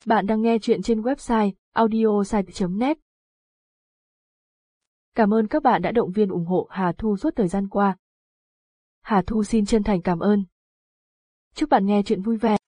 Bạn đang nghe chuyện trên website audiosite.net. Cảm ơn các bạn đã động viên ủng hộ Hà Thu suốt thời gian qua. Hà Thu xin chân thành cảm ơn. Chúc bạn nghe chuyện vui vẻ.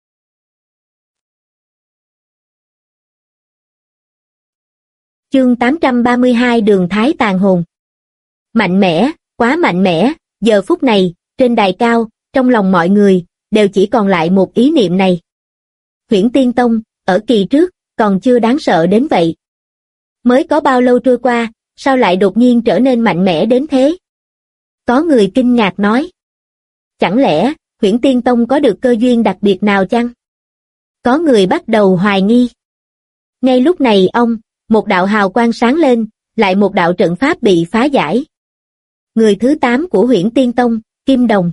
Chương 832 Đường Thái tàn hồn. Mạnh mẽ, quá mạnh mẽ, giờ phút này, trên đài cao, trong lòng mọi người, đều chỉ còn lại một ý niệm này. Huyễn Tiên Tông, ở kỳ trước, còn chưa đáng sợ đến vậy. Mới có bao lâu trôi qua, sao lại đột nhiên trở nên mạnh mẽ đến thế? Có người kinh ngạc nói. Chẳng lẽ, Huyễn Tiên Tông có được cơ duyên đặc biệt nào chăng? Có người bắt đầu hoài nghi. Ngay lúc này một đạo hào quang sáng lên, lại một đạo trận pháp bị phá giải. Người thứ 8 của Huyễn Tiên Tông, Kim Đồng.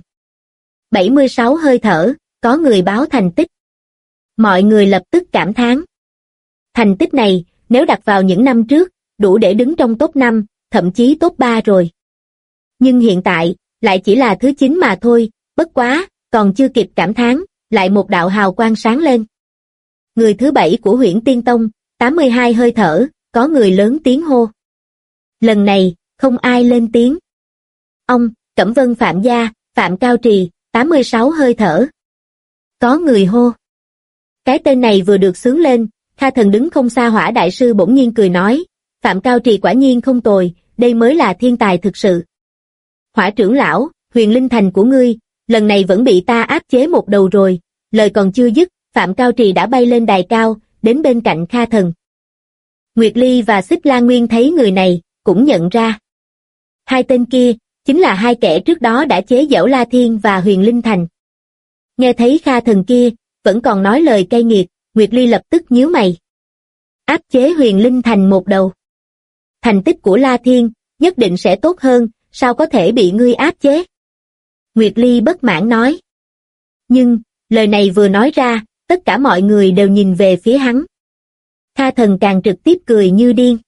76 hơi thở, có người báo thành tích. Mọi người lập tức cảm thán. Thành tích này, nếu đặt vào những năm trước, đủ để đứng trong top 5, thậm chí top 3 rồi. Nhưng hiện tại, lại chỉ là thứ 9 mà thôi, bất quá, còn chưa kịp cảm thán, lại một đạo hào quang sáng lên. Người thứ 7 của Huyễn Tiên Tông, 82 hơi thở, có người lớn tiếng hô. Lần này, không ai lên tiếng. Cẩm Vân Phạm Gia, Phạm Cao Trì, 86 hơi thở. Có người hô. Cái tên này vừa được xướng lên, Kha Thần đứng không xa Hỏa Đại Sư bỗng nhiên cười nói, Phạm Cao Trì quả nhiên không tồi, đây mới là thiên tài thực sự. Hỏa trưởng lão, Huyền Linh Thành của ngươi, lần này vẫn bị ta áp chế một đầu rồi, lời còn chưa dứt, Phạm Cao Trì đã bay lên đài cao, đến bên cạnh Kha Thần. Nguyệt Ly và Xích La Nguyên thấy người này, cũng nhận ra. Hai tên kia, chính là hai kẻ trước đó đã chế giễu La Thiên và Huyền Linh Thành. Nghe thấy Kha Thần kia, vẫn còn nói lời cay nghiệt, Nguyệt Ly lập tức nhíu mày. Áp chế Huyền Linh Thành một đầu. Thành tích của La Thiên, nhất định sẽ tốt hơn, sao có thể bị ngươi áp chế? Nguyệt Ly bất mãn nói. Nhưng, lời này vừa nói ra, tất cả mọi người đều nhìn về phía hắn. Kha Thần càng trực tiếp cười như điên.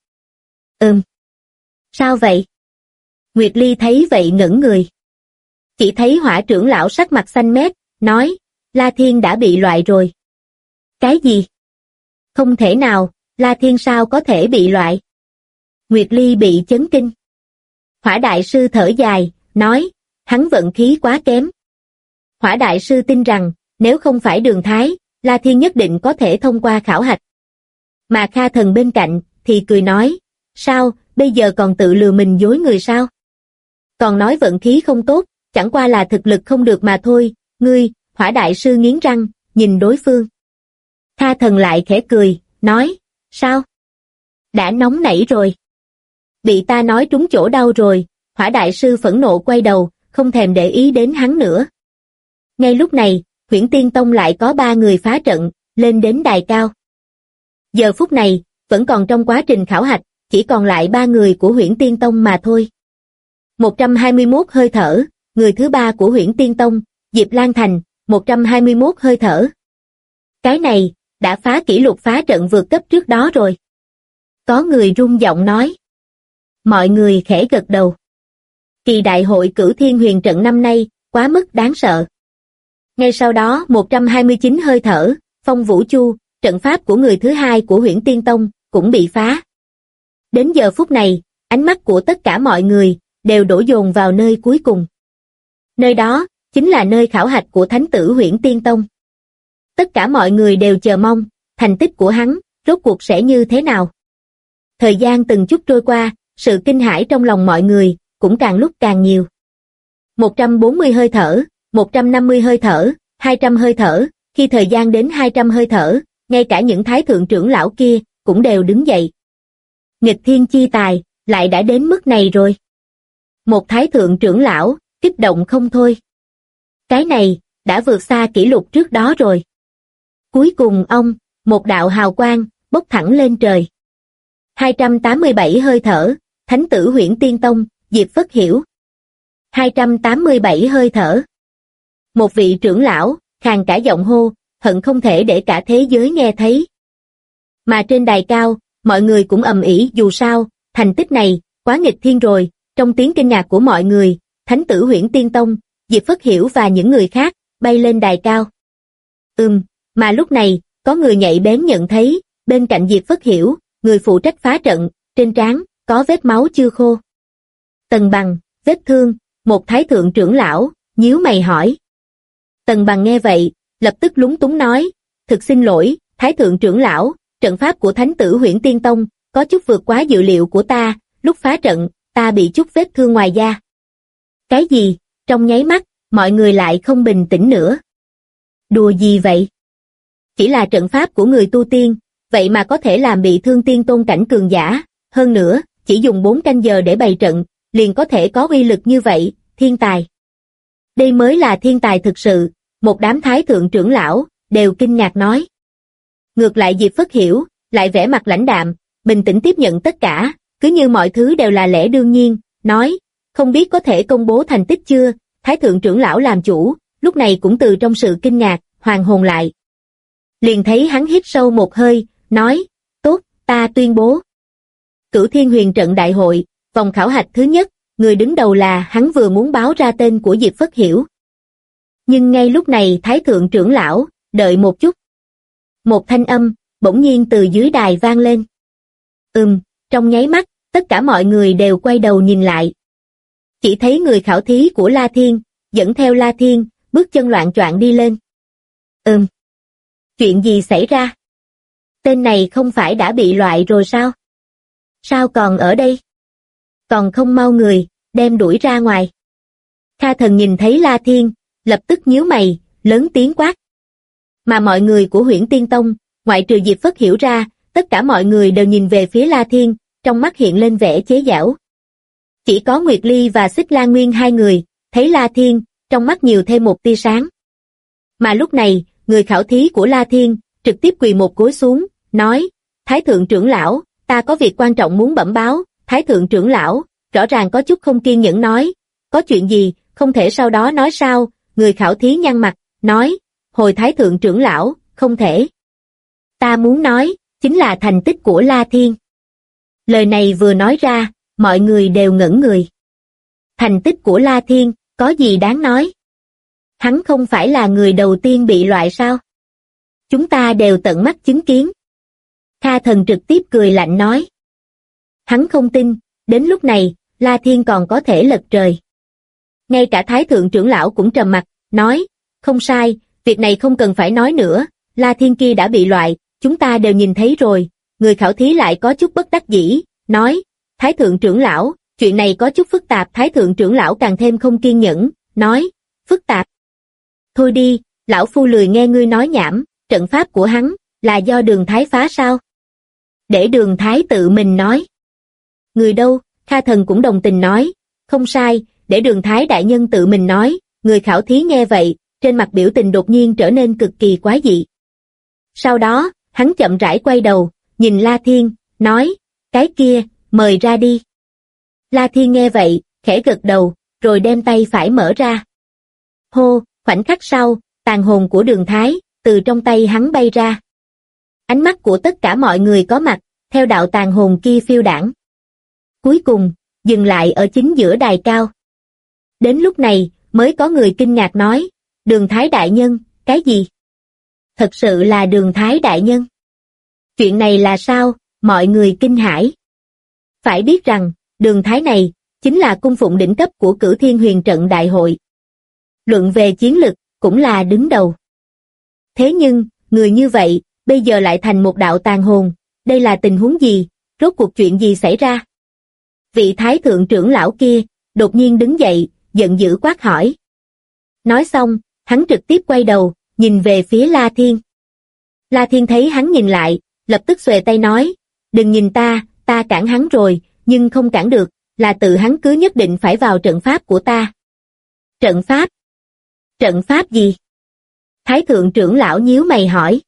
Sao vậy? Nguyệt Ly thấy vậy ngẩn người. Chỉ thấy Hỏa trưởng lão sắc mặt xanh mét, nói, La Thiên đã bị loại rồi. Cái gì? Không thể nào, La Thiên sao có thể bị loại? Nguyệt Ly bị chấn kinh. Hỏa Đại Sư thở dài, nói, hắn vận khí quá kém. Hỏa Đại Sư tin rằng, nếu không phải Đường Thái, La Thiên nhất định có thể thông qua khảo hạch. Mà Kha Thần bên cạnh, thì cười nói, sao, bây giờ còn tự lừa mình dối người sao? Còn nói vận khí không tốt, chẳng qua là thực lực không được mà thôi, ngươi, Hỏa Đại Sư nghiến răng, nhìn đối phương. Kha Thần lại khẽ cười, nói, sao? Đã nóng nảy rồi. Bị ta nói trúng chỗ đau rồi, Hỏa Đại Sư phẫn nộ quay đầu, không thèm để ý đến hắn nữa. Ngay lúc này, Huyễn Tiên Tông lại có 3 người phá trận, lên đến đài cao. Giờ phút này, vẫn còn trong quá trình khảo hạch, chỉ còn lại 3 người của Huyễn Tiên Tông mà thôi. 121 hơi thở, người thứ 3 của Huyễn Tiên Tông, Diệp Lan Thành, 121 hơi thở. Cái này, đã phá kỷ lục phá trận vượt cấp trước đó rồi. Có người rung giọng nói. Mọi người khẽ gật đầu. Kỳ đại hội Cửu Thiên Huyền trận năm nay, quá mức đáng sợ. Ngay sau đó 129 hơi thở, Phong Vũ Chu, trận pháp của người thứ 2 của Huyễn Tiên Tông, cũng bị phá. Đến giờ phút này, ánh mắt của tất cả mọi người, đều đổ dồn vào nơi cuối cùng. Nơi đó, chính là nơi khảo hạch của Thánh tử Huyễn Tiên Tông. Tất cả mọi người đều chờ mong, thành tích của hắn, rốt cuộc sẽ như thế nào. Thời gian từng chút trôi qua, sự kinh hãi trong lòng mọi người, cũng càng lúc càng nhiều. 140 hơi thở, 150 hơi thở, 200 hơi thở, khi thời gian đến 200 hơi thở, ngay cả những thái thượng trưởng lão kia, cũng đều đứng dậy. Nghịch thiên chi tài, lại đã đến mức này rồi. Một thái thượng trưởng lão, kích động không thôi. Cái này, đã vượt xa kỷ lục trước đó rồi. Cuối cùng một đạo hào quang, bốc thẳng lên trời. 287 hơi thở, Thánh tử Huyễn Tiên Tông, Diệp Phất Hiểu. 287 hơi thở. Một vị trưởng lão, khàn cả giọng hô, hận không thể để cả thế giới nghe thấy. Mà trên đài cao, mọi người cũng ầm ĩ dù sao, thành tích này, quá nghịch thiên rồi, trong tiếng kinh ngạc của mọi người, Thánh tử Huyễn Tiên Tông, Diệp Phất Hiểu và những người khác, bay lên đài cao. Mà lúc này, có người nhạy bén nhận thấy, bên cạnh Diệp Phất Hiểu, người phụ trách phá trận, trên trán có vết máu chưa khô. Tần Bằng, vết thương, một thái thượng trưởng lão, nhíu mày hỏi. Tần Bằng nghe vậy, lập tức lúng túng nói, thực xin lỗi, thái thượng trưởng lão, trận pháp của thánh tử Huyễn Tiên Tông, có chút vượt quá dự liệu của ta, lúc phá trận, ta bị chút vết thương ngoài da. Cái gì? Trong nháy mắt, mọi người lại không bình tĩnh nữa. Đùa gì vậy? Chỉ là trận pháp của người tu tiên, vậy mà có thể làm bị thương tiên tôn cảnh cường giả, hơn nữa, chỉ dùng 4 canh giờ để bày trận, liền có thể có uy lực như vậy, thiên tài. Đây mới là thiên tài thực sự, một đám thái thượng trưởng lão, đều kinh ngạc nói. Ngược lại Diệp Phất Hiểu, lại vẻ mặt lãnh đạm, bình tĩnh tiếp nhận tất cả, cứ như mọi thứ đều là lẽ đương nhiên, nói, không biết có thể công bố thành tích chưa, thái thượng trưởng lão làm chủ, lúc này cũng từ trong sự kinh ngạc, hoàn hồn lại. Liền thấy hắn hít sâu một hơi, nói, tốt, ta tuyên bố. Cửu Thiên Huyền Trận Đại hội, vòng khảo hạch thứ nhất, người đứng đầu là hắn vừa muốn báo ra tên của Diệp Phất Hiểu. Nhưng ngay lúc này thái thượng trưởng lão, đợi một chút. Một thanh âm, bỗng nhiên từ dưới đài vang lên. Trong nháy mắt, tất cả mọi người đều quay đầu nhìn lại. Chỉ thấy người khảo thí của La Thiên, dẫn theo La Thiên, bước chân loạng choạng đi lên. Chuyện gì xảy ra? Tên này không phải đã bị loại rồi sao? Sao còn ở đây? Còn không mau người, đem đuổi ra ngoài. Kha Thần nhìn thấy La Thiên, lập tức nhíu mày, lớn tiếng quát. Mà mọi người của Huyễn Tiên Tông, ngoại trừ Diệp Phất Hiểu ra, tất cả mọi người đều nhìn về phía La Thiên, trong mắt hiện lên vẻ chế giễu. Chỉ có Nguyệt Ly và Xích Lan Nguyên hai người, thấy La Thiên, trong mắt nhiều thêm một tia sáng. Mà lúc này, người khảo thí của La Thiên, trực tiếp quỳ một gối xuống, nói, Thái thượng trưởng lão, ta có việc quan trọng muốn bẩm báo. Thái thượng trưởng lão, rõ ràng có chút không kiên nhẫn nói, có chuyện gì, không thể sau đó nói sao, người khảo thí nhăn mặt, nói, hồi Thái thượng trưởng lão, không thể. Ta muốn nói, chính là thành tích của La Thiên. Lời này vừa nói ra, mọi người đều ngẩn người. Thành tích của La Thiên, có gì đáng nói? Hắn không phải là người đầu tiên bị loại sao? Chúng ta đều tận mắt chứng kiến. Kha Thần trực tiếp cười lạnh nói. Hắn không tin, đến lúc này, La Thiên còn có thể lật trời. Ngay cả Thái thượng trưởng lão cũng trầm mặt, nói, không sai, việc này không cần phải nói nữa, La Thiên kia đã bị loại, chúng ta đều nhìn thấy rồi. Người khảo thí lại có chút bất đắc dĩ, nói, Thái thượng trưởng lão, chuyện này có chút phức tạp. Thái thượng trưởng lão càng thêm không kiên nhẫn, nói, phức tạp. Thôi đi, lão phu lười nghe ngươi nói nhảm, trận pháp của hắn, là do Đường Thái phá sao? Để Đường Thái tự mình nói. Người đâu? Kha Thần cũng đồng tình nói, không sai, để Đường Thái đại nhân tự mình nói. Người khảo thí nghe vậy, trên mặt biểu tình đột nhiên trở nên cực kỳ quái dị. Sau đó, hắn chậm rãi quay đầu, nhìn La Thiên, nói, cái kia, mời ra đi. La Thiên nghe vậy, khẽ gật đầu, rồi đem tay phải mở ra. Hô, khoảnh khắc sau, tàn hồn của Đường Thái, từ trong tay hắn bay ra. Ánh mắt của tất cả mọi người có mặt, theo đạo tàn hồn kia phiêu đãng. Cuối cùng, dừng lại ở chính giữa đài cao. Đến lúc này, mới có người kinh ngạc nói, Đường Thái đại nhân, cái gì? Thật sự là Đường Thái đại nhân. Chuyện này là sao? Mọi người kinh hãi. Phải biết rằng, Đường Thái này, chính là cung phụng đỉnh cấp của Cửu Thiên Huyền Trận Đại hội. Luận về chiến lực, cũng là đứng đầu. Thế nhưng, người như vậy, bây giờ lại thành một đạo tàn hồn, đây là tình huống gì? Rốt cuộc chuyện gì xảy ra? Vị Thái thượng trưởng lão kia, đột nhiên đứng dậy, giận dữ quát hỏi. Nói xong, hắn trực tiếp quay đầu, nhìn về phía La Thiên. La Thiên thấy hắn nhìn lại, lập tức xuề tay nói, đừng nhìn ta, ta cản hắn rồi, nhưng không cản được, là tự hắn cứ nhất định phải vào trận pháp của ta. Trận pháp? Trận pháp gì? Thái thượng trưởng lão nhíu mày hỏi.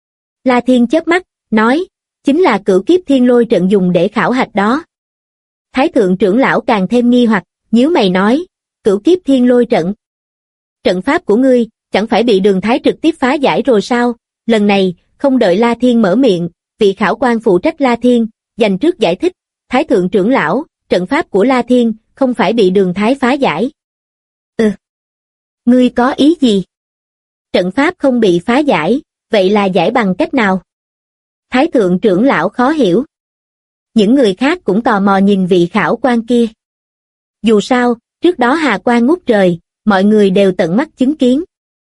La Thiên chớp mắt, nói, chính là Cửu Kiếp Thiên Lôi trận dùng để khảo hạch đó. Thái thượng trưởng lão càng thêm nghi hoặc, nhíu mày nói, Cửu Kiếp Thiên Lôi trận. Trận pháp của ngươi, chẳng phải bị Đường Thái trực tiếp phá giải rồi sao? Lần này, không đợi La Thiên mở miệng, vị khảo quan phụ trách La Thiên, dành trước giải thích, Thái thượng trưởng lão, trận pháp của La Thiên, không phải bị Đường Thái phá giải. Ngươi có ý gì? Trận pháp không bị phá giải, vậy là giải bằng cách nào? Thái thượng trưởng lão khó hiểu. Những người khác cũng tò mò nhìn vị khảo quan kia. Dù sao, trước đó hà quang ngút trời, mọi người đều tận mắt chứng kiến.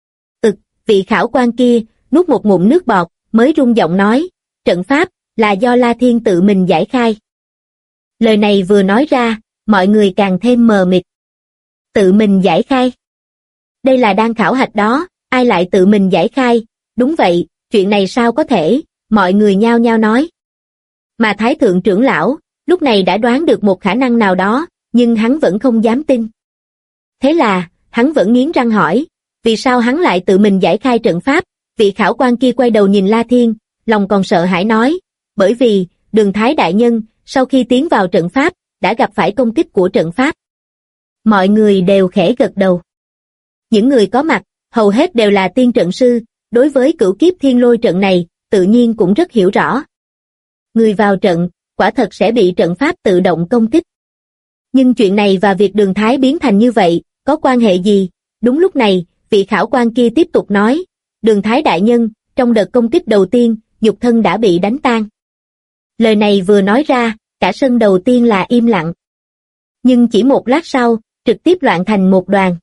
Vị khảo quan kia, nuốt một ngụm nước bọt, mới rung giọng nói, trận pháp, là do La Thiên tự mình giải khai. Lời này vừa nói ra, mọi người càng thêm mờ mịt. Tự mình giải khai. Đây là đang khảo hạch đó, ai lại tự mình giải khai, đúng vậy, chuyện này sao có thể, mọi người nhao nhao nói. Mà Thái thượng trưởng lão, lúc này đã đoán được một khả năng nào đó, nhưng hắn vẫn không dám tin. Thế là, hắn vẫn nghiến răng hỏi, vì sao hắn lại tự mình giải khai trận pháp? Vị khảo quan kia quay đầu nhìn La Thiên, lòng còn sợ hãi nói, bởi vì, Đường Thái đại nhân, sau khi tiến vào trận pháp, đã gặp phải công kích của trận pháp. Mọi người đều khẽ gật đầu. Những người có mặt, hầu hết đều là tiên trận sư, đối với cửu kiếp thiên lôi trận này, tự nhiên cũng rất hiểu rõ. Người vào trận, quả thật sẽ bị trận pháp tự động công kích. Nhưng chuyện này và việc Đường Thái biến thành như vậy, có quan hệ gì? Đúng lúc này, vị khảo quan kia tiếp tục nói, Đường Thái đại nhân, trong đợt công kích đầu tiên, nhục thân đã bị đánh tan. Lời này vừa nói ra, cả sân đầu tiên là im lặng. Nhưng chỉ một lát sau, trực tiếp loạn thành một đoàn.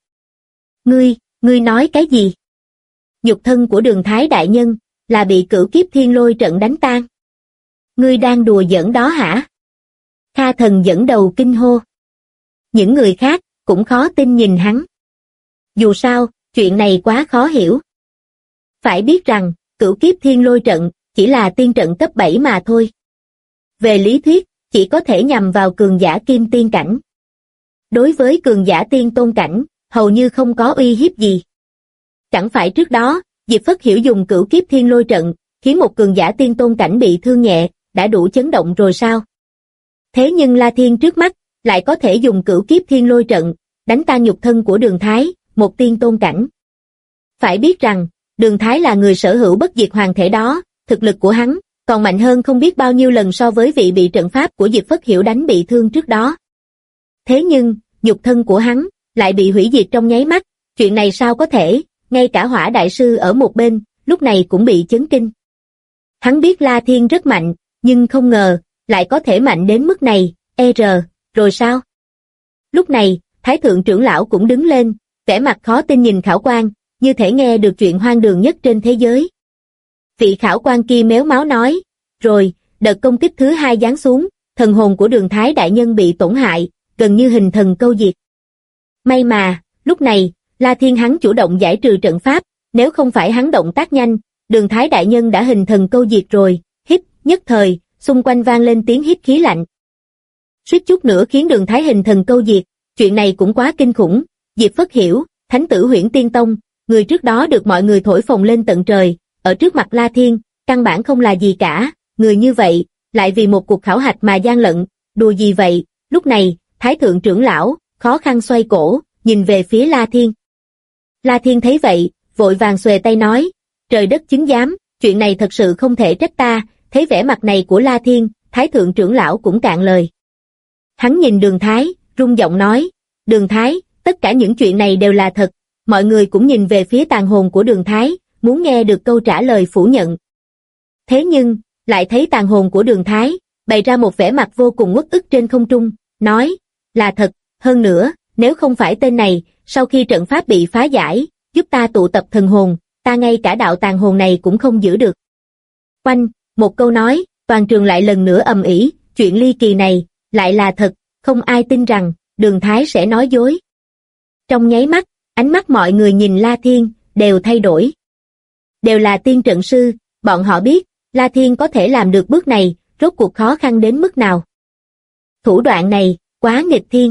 Ngươi nói cái gì? Nhục thân của Đường Thái đại nhân, là bị cửu kiếp thiên lôi trận đánh tan. Ngươi đang đùa giỡn đó hả? Kha Thần dẫn đầu kinh hô. Những người khác, cũng khó tin nhìn hắn. Dù sao, chuyện này quá khó hiểu. Phải biết rằng, cửu kiếp thiên lôi trận, chỉ là tiên trận cấp 7 mà thôi. Về lý thuyết, chỉ có thể nhằm vào cường giả kim tiên cảnh. Đối với cường giả tiên tôn cảnh, hầu như không có uy hiếp gì. Chẳng phải trước đó, Diệp Phất Hiểu dùng cửu kiếp thiên lôi trận, khiến một cường giả tiên tôn cảnh bị thương nhẹ, đã đủ chấn động rồi sao? Thế nhưng La Thiên trước mắt, lại có thể dùng cửu kiếp thiên lôi trận, đánh tan nhục thân của Đường Thái, một tiên tôn cảnh. Phải biết rằng, Đường Thái là người sở hữu bất diệt hoàng thể đó, thực lực của hắn, còn mạnh hơn không biết bao nhiêu lần so với vị bị trận pháp của Diệp Phất Hiểu đánh bị thương trước đó. Thế nhưng, nhục thân của hắn, lại bị hủy diệt trong nháy mắt, chuyện này sao có thể, ngay cả Hỏa đại sư ở một bên, lúc này cũng bị chấn kinh. Hắn biết La Thiên rất mạnh, nhưng không ngờ, lại có thể mạnh đến mức này, rồi sao? Lúc này, Thái thượng trưởng lão cũng đứng lên, vẻ mặt khó tin nhìn khảo quan, như thể nghe được chuyện hoang đường nhất trên thế giới. Vị khảo quan kia méo máu nói, rồi, đợt công kích thứ 2 giáng xuống, thần hồn của Đường Thái đại nhân bị tổn hại, gần như hình thần câu diệt. May mà, lúc này, La Thiên hắn chủ động giải trừ trận pháp, nếu không phải hắn động tác nhanh, Đường Thái đại nhân đã hình thần câu diệt rồi, hít, nhất thời, xung quanh vang lên tiếng hít khí lạnh. Suýt chút nữa khiến Đường Thái hình thần câu diệt, chuyện này cũng quá kinh khủng, Diệp Phất Hiểu, thánh tử Huyễn Tiên Tông, người trước đó được mọi người thổi phồng lên tận trời, ở trước mặt La Thiên, căn bản không là gì cả, người như vậy, lại vì một cuộc khảo hạch mà gian lận, đùa gì vậy? Lúc này, Thái thượng trưởng lão, khó khăn xoay cổ, nhìn về phía La Thiên. La Thiên thấy vậy, vội vàng xuề tay nói, trời đất chứng giám, chuyện này thật sự không thể trách ta. Thấy vẻ mặt này của La Thiên, Thái thượng trưởng lão cũng cạn lời. Hắn nhìn Đường Thái, rung giọng nói, Đường Thái, tất cả những chuyện này đều là thật. Mọi người cũng nhìn về phía tàn hồn của Đường Thái, muốn nghe được câu trả lời phủ nhận. Thế nhưng, lại thấy tàn hồn của Đường Thái, bày ra một vẻ mặt vô cùng uất ức trên không trung, nói, là thật, hơn nữa, nếu không phải tên này, sau khi trận pháp bị phá giải, giúp ta tụ tập thần hồn, ta ngay cả đạo tàn hồn này cũng không giữ được. Oanh, một câu nói, toàn trường lại lần nữa ầm ĩ, chuyện ly kỳ này, lại là thật, không ai tin rằng, Đường Thái sẽ nói dối. Trong nháy mắt, ánh mắt mọi người nhìn La Thiên, đều thay đổi. Đều là tiên trận sư, bọn họ biết, La Thiên có thể làm được bước này, rốt cuộc khó khăn đến mức nào. Thủ đoạn này, quá nghịch thiên.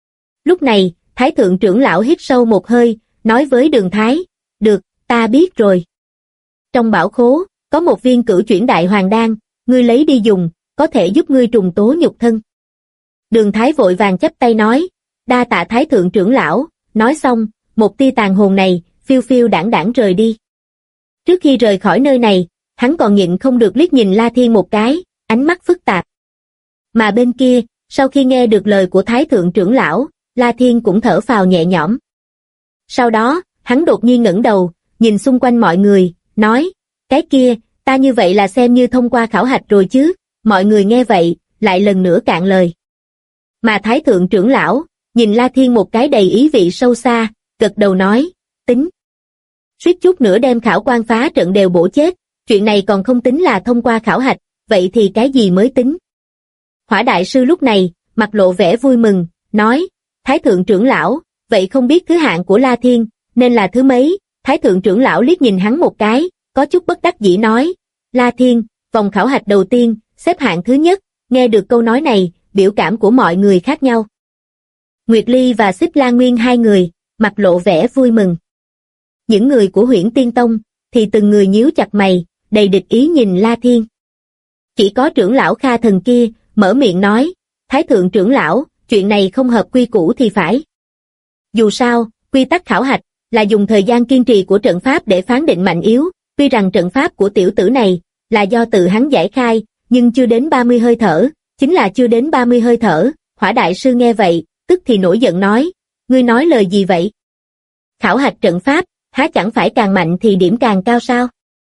Lúc này, Thái thượng trưởng lão hít sâu một hơi, nói với Đường Thái, được, ta biết rồi. Trong bảo khố, có một viên cửu chuyển đại hoàng đan, ngươi lấy đi dùng, có thể giúp ngươi trùng tố nhục thân. Đường Thái vội vàng chắp tay nói, đa tạ Thái thượng trưởng lão, nói xong, một tia tàn hồn này, phiêu phiêu đãng đãng rời đi. Trước khi rời khỏi nơi này, hắn còn nhịn không được liếc nhìn La Thiên một cái, ánh mắt phức tạp. Mà bên kia, sau khi nghe được lời của Thái thượng trưởng lão, La Thiên cũng thở phào nhẹ nhõm. Sau đó, hắn đột nhiên ngẩng đầu, nhìn xung quanh mọi người, nói, Cái kia, ta như vậy là xem như thông qua khảo hạch rồi chứ, mọi người nghe vậy, lại lần nữa cạn lời. Mà Thái thượng trưởng lão, nhìn La Thiên một cái đầy ý vị sâu xa, gật đầu nói, tính. Suýt chút nữa đem khảo quan phá trận đều bổ chết, chuyện này còn không tính là thông qua khảo hạch, vậy thì cái gì mới tính? Hỏa đại sư lúc này, mặt lộ vẻ vui mừng, nói, Thái thượng trưởng lão, vậy không biết thứ hạng của La Thiên, nên là thứ mấy? Thái thượng trưởng lão liếc nhìn hắn một cái, có chút bất đắc dĩ nói, La Thiên, vòng khảo hạch đầu tiên, xếp hạng thứ nhất. Nghe được câu nói này, biểu cảm của mọi người khác nhau. Nguyệt Ly và Xích La Nguyên hai người, mặt lộ vẻ vui mừng. Những người của Huyễn Tiên Tông, thì từng người nhíu chặt mày, đầy địch ý nhìn La Thiên. Chỉ có trưởng lão Kha Thần kia, mở miệng nói, Thái thượng trưởng lão, chuyện này không hợp quy củ thì phải. Dù sao, quy tắc khảo hạch, là dùng thời gian kiên trì của trận pháp để phán định mạnh yếu, tuy rằng trận pháp của tiểu tử này, là do tự hắn giải khai, nhưng chưa đến 30 hơi thở, chính là chưa đến 30 hơi thở, Hỏa đại sư nghe vậy, tức thì nổi giận nói, ngươi nói lời gì vậy? Khảo hạch trận pháp, há chẳng phải càng mạnh thì điểm càng cao sao?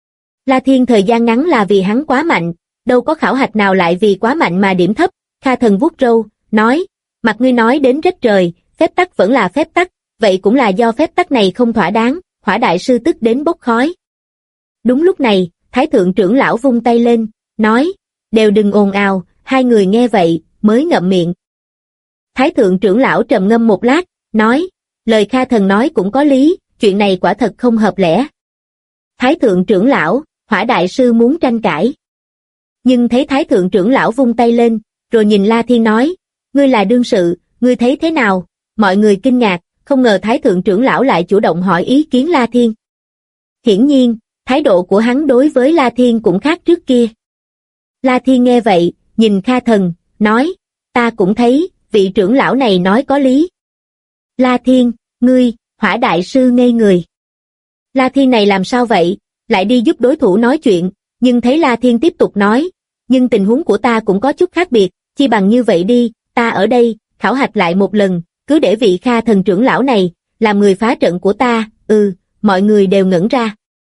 La Thiên thời gian ngắn là vì hắn quá mạnh, đâu có khảo hạch nào lại vì quá mạnh mà điểm thấp, Kha Thần vuốt râu, nói, mặt ngươi nói đến rách trời, phép tắc vẫn là phép tắc, vậy cũng là do phép tắc này không thỏa đáng, Hỏa đại sư tức đến bốc khói. Đúng lúc này, Thái thượng trưởng lão vung tay lên, nói, đều đừng ồn ào, hai người nghe vậy, mới ngậm miệng. Thái thượng trưởng lão trầm ngâm một lát, nói, lời Kha Thần nói cũng có lý, chuyện này quả thật không hợp lẽ. Thái thượng trưởng lão, Hỏa đại sư muốn tranh cãi. Nhưng thấy Thái thượng trưởng lão vung tay lên, rồi nhìn La Thiên nói, ngươi là đương sự, ngươi thấy thế nào? Mọi người kinh ngạc, không ngờ Thái thượng trưởng lão lại chủ động hỏi ý kiến La Thiên. Hiển nhiên, thái độ của hắn đối với La Thiên cũng khác trước kia. La Thiên nghe vậy, nhìn Kha Thần, nói, ta cũng thấy, vị trưởng lão này nói có lý. La Thiên, ngươi, Hỏa đại sư ngây người. La Thiên này làm sao vậy, lại đi giúp đối thủ nói chuyện, nhưng thấy La Thiên tiếp tục nói, nhưng tình huống của ta cũng có chút khác biệt, chi bằng như vậy đi, ta ở đây, khảo hạch lại một lần, cứ để vị Kha Thần trưởng lão này, làm người phá trận của ta, mọi người đều ngẩn ra.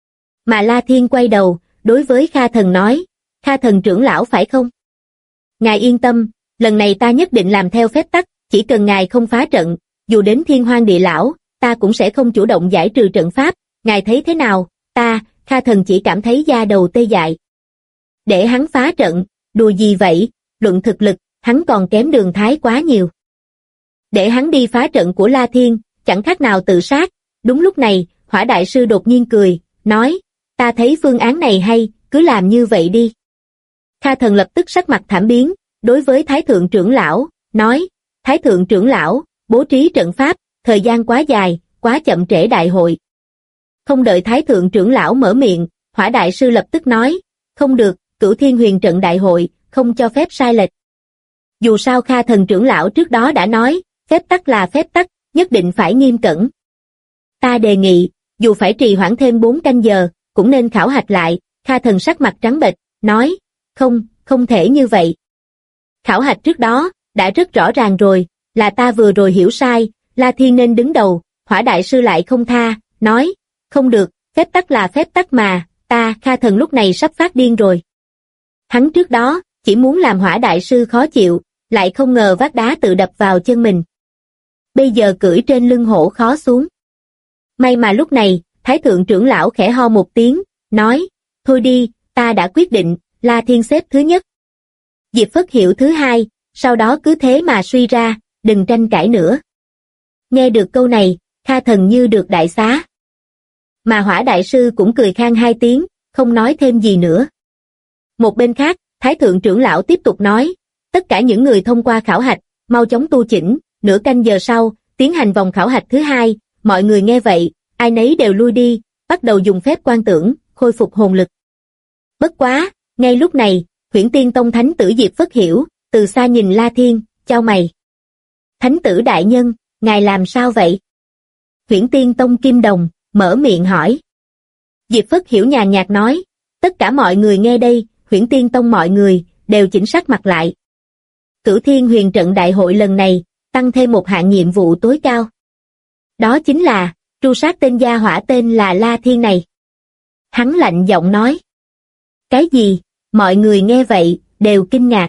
Mà La Thiên quay đầu, đối với Kha Thần nói, Kha Thần trưởng lão phải không? Ngài yên tâm, lần này ta nhất định làm theo phép tắc, chỉ cần ngài không phá trận, dù đến thiên hoang địa lão, ta cũng sẽ không chủ động giải trừ trận pháp, ngài thấy thế nào? Kha Thần chỉ cảm thấy da đầu tê dại. Để hắn phá trận, đùa gì vậy, luận thực lực, hắn còn kém Đường Thái quá nhiều. Để hắn đi phá trận của La Thiên, chẳng khác nào tự sát. Đúng lúc này, Hỏa đại sư đột nhiên cười, nói, ta thấy phương án này hay, cứ làm như vậy đi. Kha Thần lập tức sắc mặt thảm biến, đối với Thái thượng trưởng lão, nói, Thái thượng trưởng lão, bố trí trận pháp, thời gian quá dài, quá chậm trễ đại hội. Không đợi Thái thượng trưởng lão mở miệng, Hỏa đại sư lập tức nói, không được, Cửu Thiên Huyền trận đại hội, không cho phép sai lệch. Dù sao Kha Thần trưởng lão trước đó đã nói, phép tắc là phép tắc, nhất định phải nghiêm cẩn. Ta đề nghị, dù phải trì hoãn thêm 4 canh giờ, cũng nên khảo hạch lại. Kha Thần sắc mặt trắng bệch, nói, không thể như vậy. Khảo hạch trước đó, đã rất rõ ràng rồi, là ta vừa rồi hiểu sai, La Thiên nên đứng đầu, Hỏa đại sư lại không tha, nói, không được, phép tắc là phép tắc mà, Kha Thần lúc này sắp phát điên rồi. Hắn trước đó, chỉ muốn làm Hỏa đại sư khó chịu, lại không ngờ vác đá tự đập vào chân mình. Bây giờ cưỡi trên lưng hổ khó xuống. May mà lúc này, Thái thượng trưởng lão khẽ ho một tiếng, nói, thôi đi, ta đã quyết định, La Thiên xếp thứ nhất. Diệp Phất Hiểu thứ hai, sau đó cứ thế mà suy ra, đừng tranh cãi nữa. Nghe được câu này, Kha Thần như được đại xá. Mà Hỏa đại sư cũng cười khan hai tiếng, không nói thêm gì nữa. Một bên khác, Thái thượng trưởng lão tiếp tục nói, tất cả những người thông qua khảo hạch, mau chóng tu chỉnh, nửa canh giờ sau, tiến hành vòng khảo hạch thứ hai, mọi người nghe vậy, ai nấy đều lui đi, bắt đầu dùng phép quan tưởng, khôi phục hồn lực. Bất quá, ngay lúc này, Huyễn Tiên Tông thánh tử Diệp Phất Hiểu, từ xa nhìn La Thiên, chau mày. Thánh tử đại nhân, ngài làm sao vậy? Huyễn Tiên Tông Kim Đồng, mở miệng hỏi. Diệp Phất Hiểu nhàn nhạt nói, tất cả mọi người nghe đây, Huyễn Tiên Tông mọi người, đều chỉnh sắc mặt lại. Cửu Thiên Huyền trận đại hội lần này, tăng thêm một hạng nhiệm vụ tối cao. Đó chính là, tru sát tên gia hỏa tên là La Thiên này. Hắn lạnh giọng nói. Cái gì? Mọi người nghe vậy, đều kinh ngạc.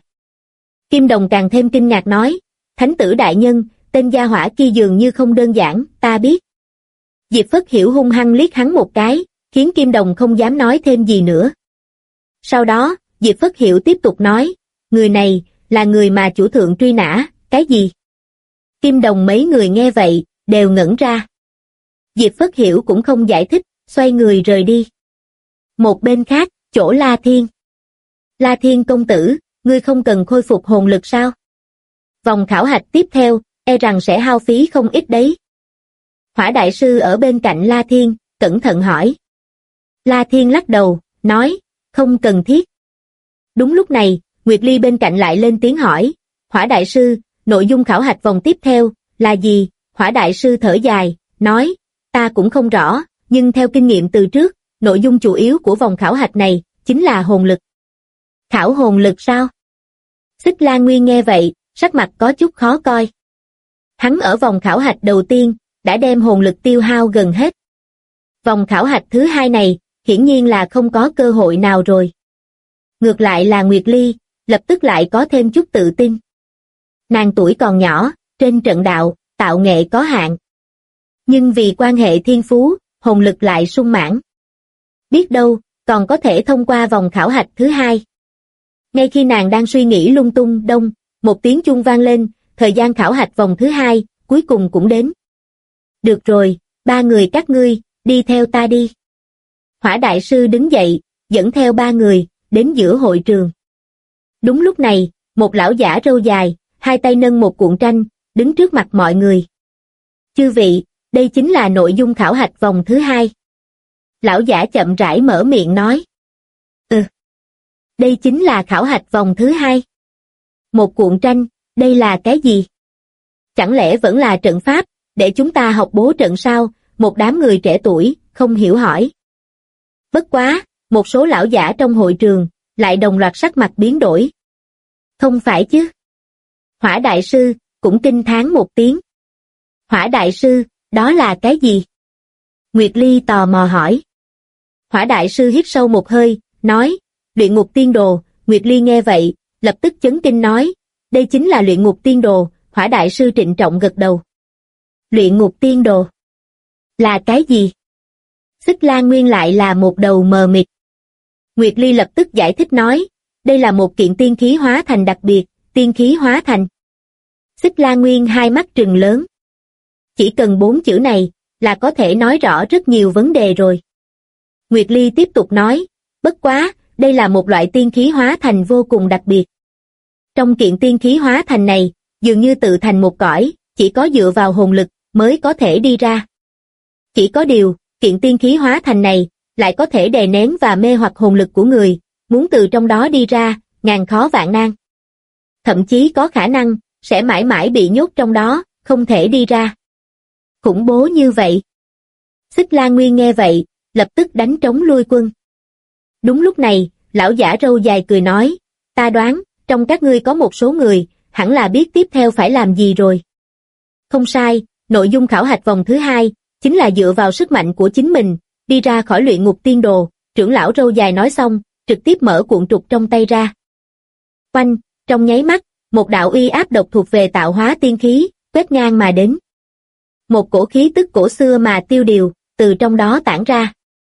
Kim Đồng càng thêm kinh ngạc nói, Thánh tử đại nhân, tên gia hỏa kia dường như không đơn giản, ta biết. Diệp Phất Hiểu hung hăng liếc hắn một cái, khiến Kim Đồng không dám nói thêm gì nữa. Sau đó, Diệp Phất Hiểu tiếp tục nói, người này, là người mà chủ thượng truy nã, cái gì? Kim Đồng mấy người nghe vậy, đều ngẩn ra. Diệp Phất Hiểu cũng không giải thích, xoay người rời đi. Một bên khác, chỗ La Thiên. La Thiên công tử, ngươi không cần khôi phục hồn lực sao? Vòng khảo hạch tiếp theo, e rằng sẽ hao phí không ít đấy. Hỏa đại sư ở bên cạnh La Thiên, cẩn thận hỏi. La Thiên lắc đầu, nói, không cần thiết. Đúng lúc này, Nguyệt Ly bên cạnh lại lên tiếng hỏi, Hỏa đại sư, nội dung khảo hạch vòng tiếp theo, là gì? Hỏa đại sư thở dài, nói, ta cũng không rõ, nhưng theo kinh nghiệm từ trước, nội dung chủ yếu của vòng khảo hạch này, chính là hồn lực. Khảo hồn lực sao? Xích La Nguyên nghe vậy, sắc mặt có chút khó coi. Hắn ở vòng khảo hạch đầu tiên, đã đem hồn lực tiêu hao gần hết. Vòng khảo hạch thứ hai này, hiển nhiên là không có cơ hội nào rồi. Ngược lại là Nguyệt Ly, lập tức lại có thêm chút tự tin. Nàng tuổi còn nhỏ, trên trận đạo, tạo nghệ có hạn. Nhưng vì quan hệ thiên phú, hồn lực lại sung mãn. Biết đâu, còn có thể thông qua vòng khảo hạch thứ hai. Ngay khi nàng đang suy nghĩ lung tung đông, một tiếng chuông vang lên, thời gian khảo hạch vòng thứ hai, cuối cùng cũng đến. Được rồi, ba người các ngươi, đi theo ta đi. Hỏa đại sư đứng dậy, dẫn theo ba người, đến giữa hội trường. Đúng lúc này, một lão giả râu dài, hai tay nâng một cuộn tranh, đứng trước mặt mọi người. Chư vị, đây chính là nội dung khảo hạch vòng thứ hai. Lão giả chậm rãi mở miệng nói. Đây chính là khảo hạch vòng thứ hai. Một cuộn tranh, đây là cái gì? Chẳng lẽ vẫn là trận pháp, để chúng ta học bố trận sao? Một đám người trẻ tuổi, không hiểu hỏi. Bất quá, một số lão giả trong hội trường, lại đồng loạt sắc mặt biến đổi. Không phải chứ? Hỏa đại sư, cũng kinh thán một tiếng. Hỏa đại sư, đó là cái gì? Nguyệt Ly tò mò hỏi. Hỏa đại sư hít sâu một hơi, nói, luyện ngục tiên đồ. Nguyệt Ly nghe vậy, lập tức chấn kinh nói, đây chính là luyện ngục tiên đồ. Hỏa đại sư trịnh trọng gật đầu. Luyện ngục tiên đồ? Là cái gì? Xích La Nguyên lại là một đầu mờ mịt. Nguyệt Ly lập tức giải thích nói, đây là một kiện tiên khí hóa thành đặc biệt, tiên khí hóa thành. Xích La Nguyên hai mắt trừng lớn. Chỉ cần 4 chữ này, là có thể nói rõ rất nhiều vấn đề rồi. Nguyệt Ly tiếp tục nói, bất quá, đây là một loại tiên khí hóa thành vô cùng đặc biệt. Trong kiện tiên khí hóa thành này, dường như tự thành một cõi, chỉ có dựa vào hồn lực mới có thể đi ra. Chỉ có điều, kiện tiên khí hóa thành này, lại có thể đè nén và mê hoặc hồn lực của người, muốn từ trong đó đi ra, ngàn khó vạn nan. Thậm chí có khả năng, sẽ mãi mãi bị nhốt trong đó, không thể đi ra. Khủng bố như vậy. Xích La Nguyên nghe vậy, lập tức đánh trống lui quân. Đúng lúc này, lão giả râu dài cười nói, ta đoán, trong các ngươi có một số người, hẳn là biết tiếp theo phải làm gì rồi. Không sai, nội dung khảo hạch vòng thứ hai, chính là dựa vào sức mạnh của chính mình, đi ra khỏi luyện ngục tiên đồ. Trưởng lão râu dài nói xong, trực tiếp mở cuộn trục trong tay ra. Oanh, trong nháy mắt, một đạo uy áp độc thuộc về tạo hóa tiên khí, quét ngang mà đến. Một cổ khí tức cổ xưa mà tiêu điều, từ trong đó tản ra.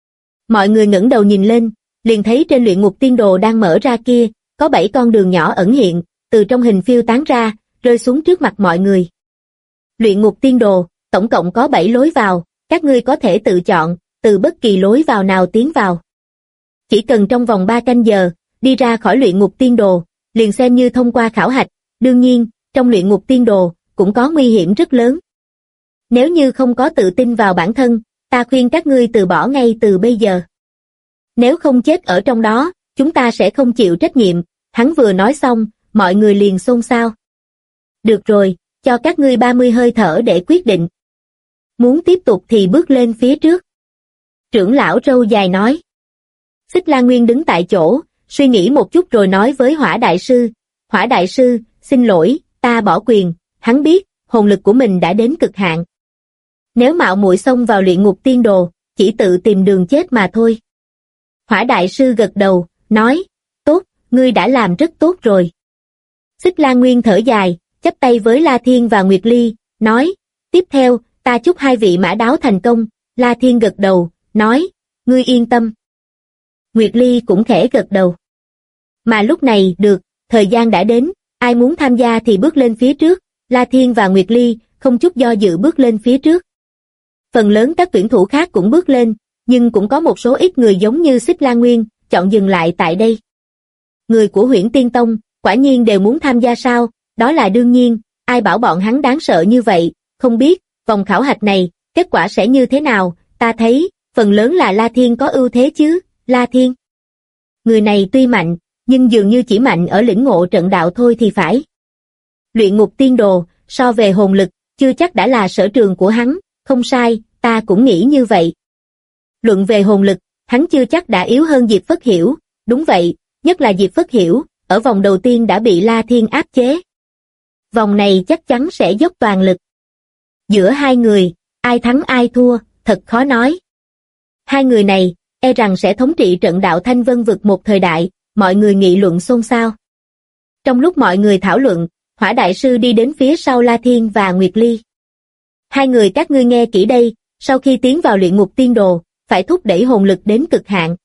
Mọi người ngẩng đầu nhìn lên, liền thấy trên luyện ngục tiên đồ đang mở ra kia, có 7 con đường nhỏ ẩn hiện, từ trong hình phiêu tán ra, rơi xuống trước mặt mọi người. Luyện ngục tiên đồ, tổng cộng có 7 lối vào, các ngươi có thể tự chọn, từ bất kỳ lối vào nào tiến vào. Chỉ cần trong vòng 3 canh giờ, đi ra khỏi luyện ngục tiên đồ, liền xem như thông qua khảo hạch. Đương nhiên, trong luyện ngục tiên đồ, cũng có nguy hiểm rất lớn. Nếu như không có tự tin vào bản thân, ta khuyên các ngươi từ bỏ ngay từ bây giờ. Nếu không chết ở trong đó, chúng ta sẽ không chịu trách nhiệm. Hắn vừa nói xong, mọi người liền xôn xao. Được rồi, cho các ngươi 30 hơi thở để quyết định. Muốn tiếp tục thì bước lên phía trước. Trưởng lão râu dài nói. Xích La Nguyên đứng tại chỗ, suy nghĩ một chút rồi nói với Hỏa đại sư. Hỏa đại sư, xin lỗi, ta bỏ quyền. Hắn biết, hồn lực của mình đã đến cực hạn. Nếu mạo muội xông vào luyện ngục tiên đồ, chỉ tự tìm đường chết mà thôi. Hỏa đại sư gật đầu, nói, tốt, ngươi đã làm rất tốt rồi. Xích La Nguyên thở dài, chắp tay với La Thiên và Nguyệt Ly, nói, tiếp theo, ta chúc hai vị mã đáo thành công. La Thiên gật đầu, nói, ngươi yên tâm. Nguyệt Ly cũng khẽ gật đầu. Mà lúc này, được, thời gian đã đến, ai muốn tham gia thì bước lên phía trước. La Thiên và Nguyệt Ly không chút do dự bước lên phía trước. Phần lớn các tuyển thủ khác cũng bước lên, nhưng cũng có một số ít người giống như Xích La Nguyên, chọn dừng lại tại đây. Người của Huyễn Tiên Tông, quả nhiên đều muốn tham gia sao? Đó là đương nhiên, ai bảo bọn hắn đáng sợ như vậy, không biết, vòng khảo hạch này, kết quả sẽ như thế nào, ta thấy, phần lớn là La Thiên có ưu thế chứ, La Thiên. Người này tuy mạnh, nhưng dường như chỉ mạnh ở lĩnh ngộ trận đạo thôi thì phải. Luyện ngục tiên đồ, so về hồn lực, chưa chắc đã là sở trường của hắn, không sai, ta cũng nghĩ như vậy. Luận về hồn lực, hắn chưa chắc đã yếu hơn Diệp Phất Hiểu, đúng vậy, nhất là Diệp Phất Hiểu, ở vòng đầu tiên đã bị La Thiên áp chế. Vòng này chắc chắn sẽ dốc toàn lực. Giữa hai người, ai thắng ai thua, thật khó nói. Hai người này, e rằng sẽ thống trị trận đạo Thanh Vân vực một thời đại, mọi người nghị luận xôn xao. Trong lúc mọi người thảo luận, Hỏa đại sư đi đến phía sau La Thiên và Nguyệt Ly. Hai người các ngươi nghe kỹ đây, sau khi tiến vào luyện ngục tiên đồ, phải thúc đẩy hồn lực đến cực hạn.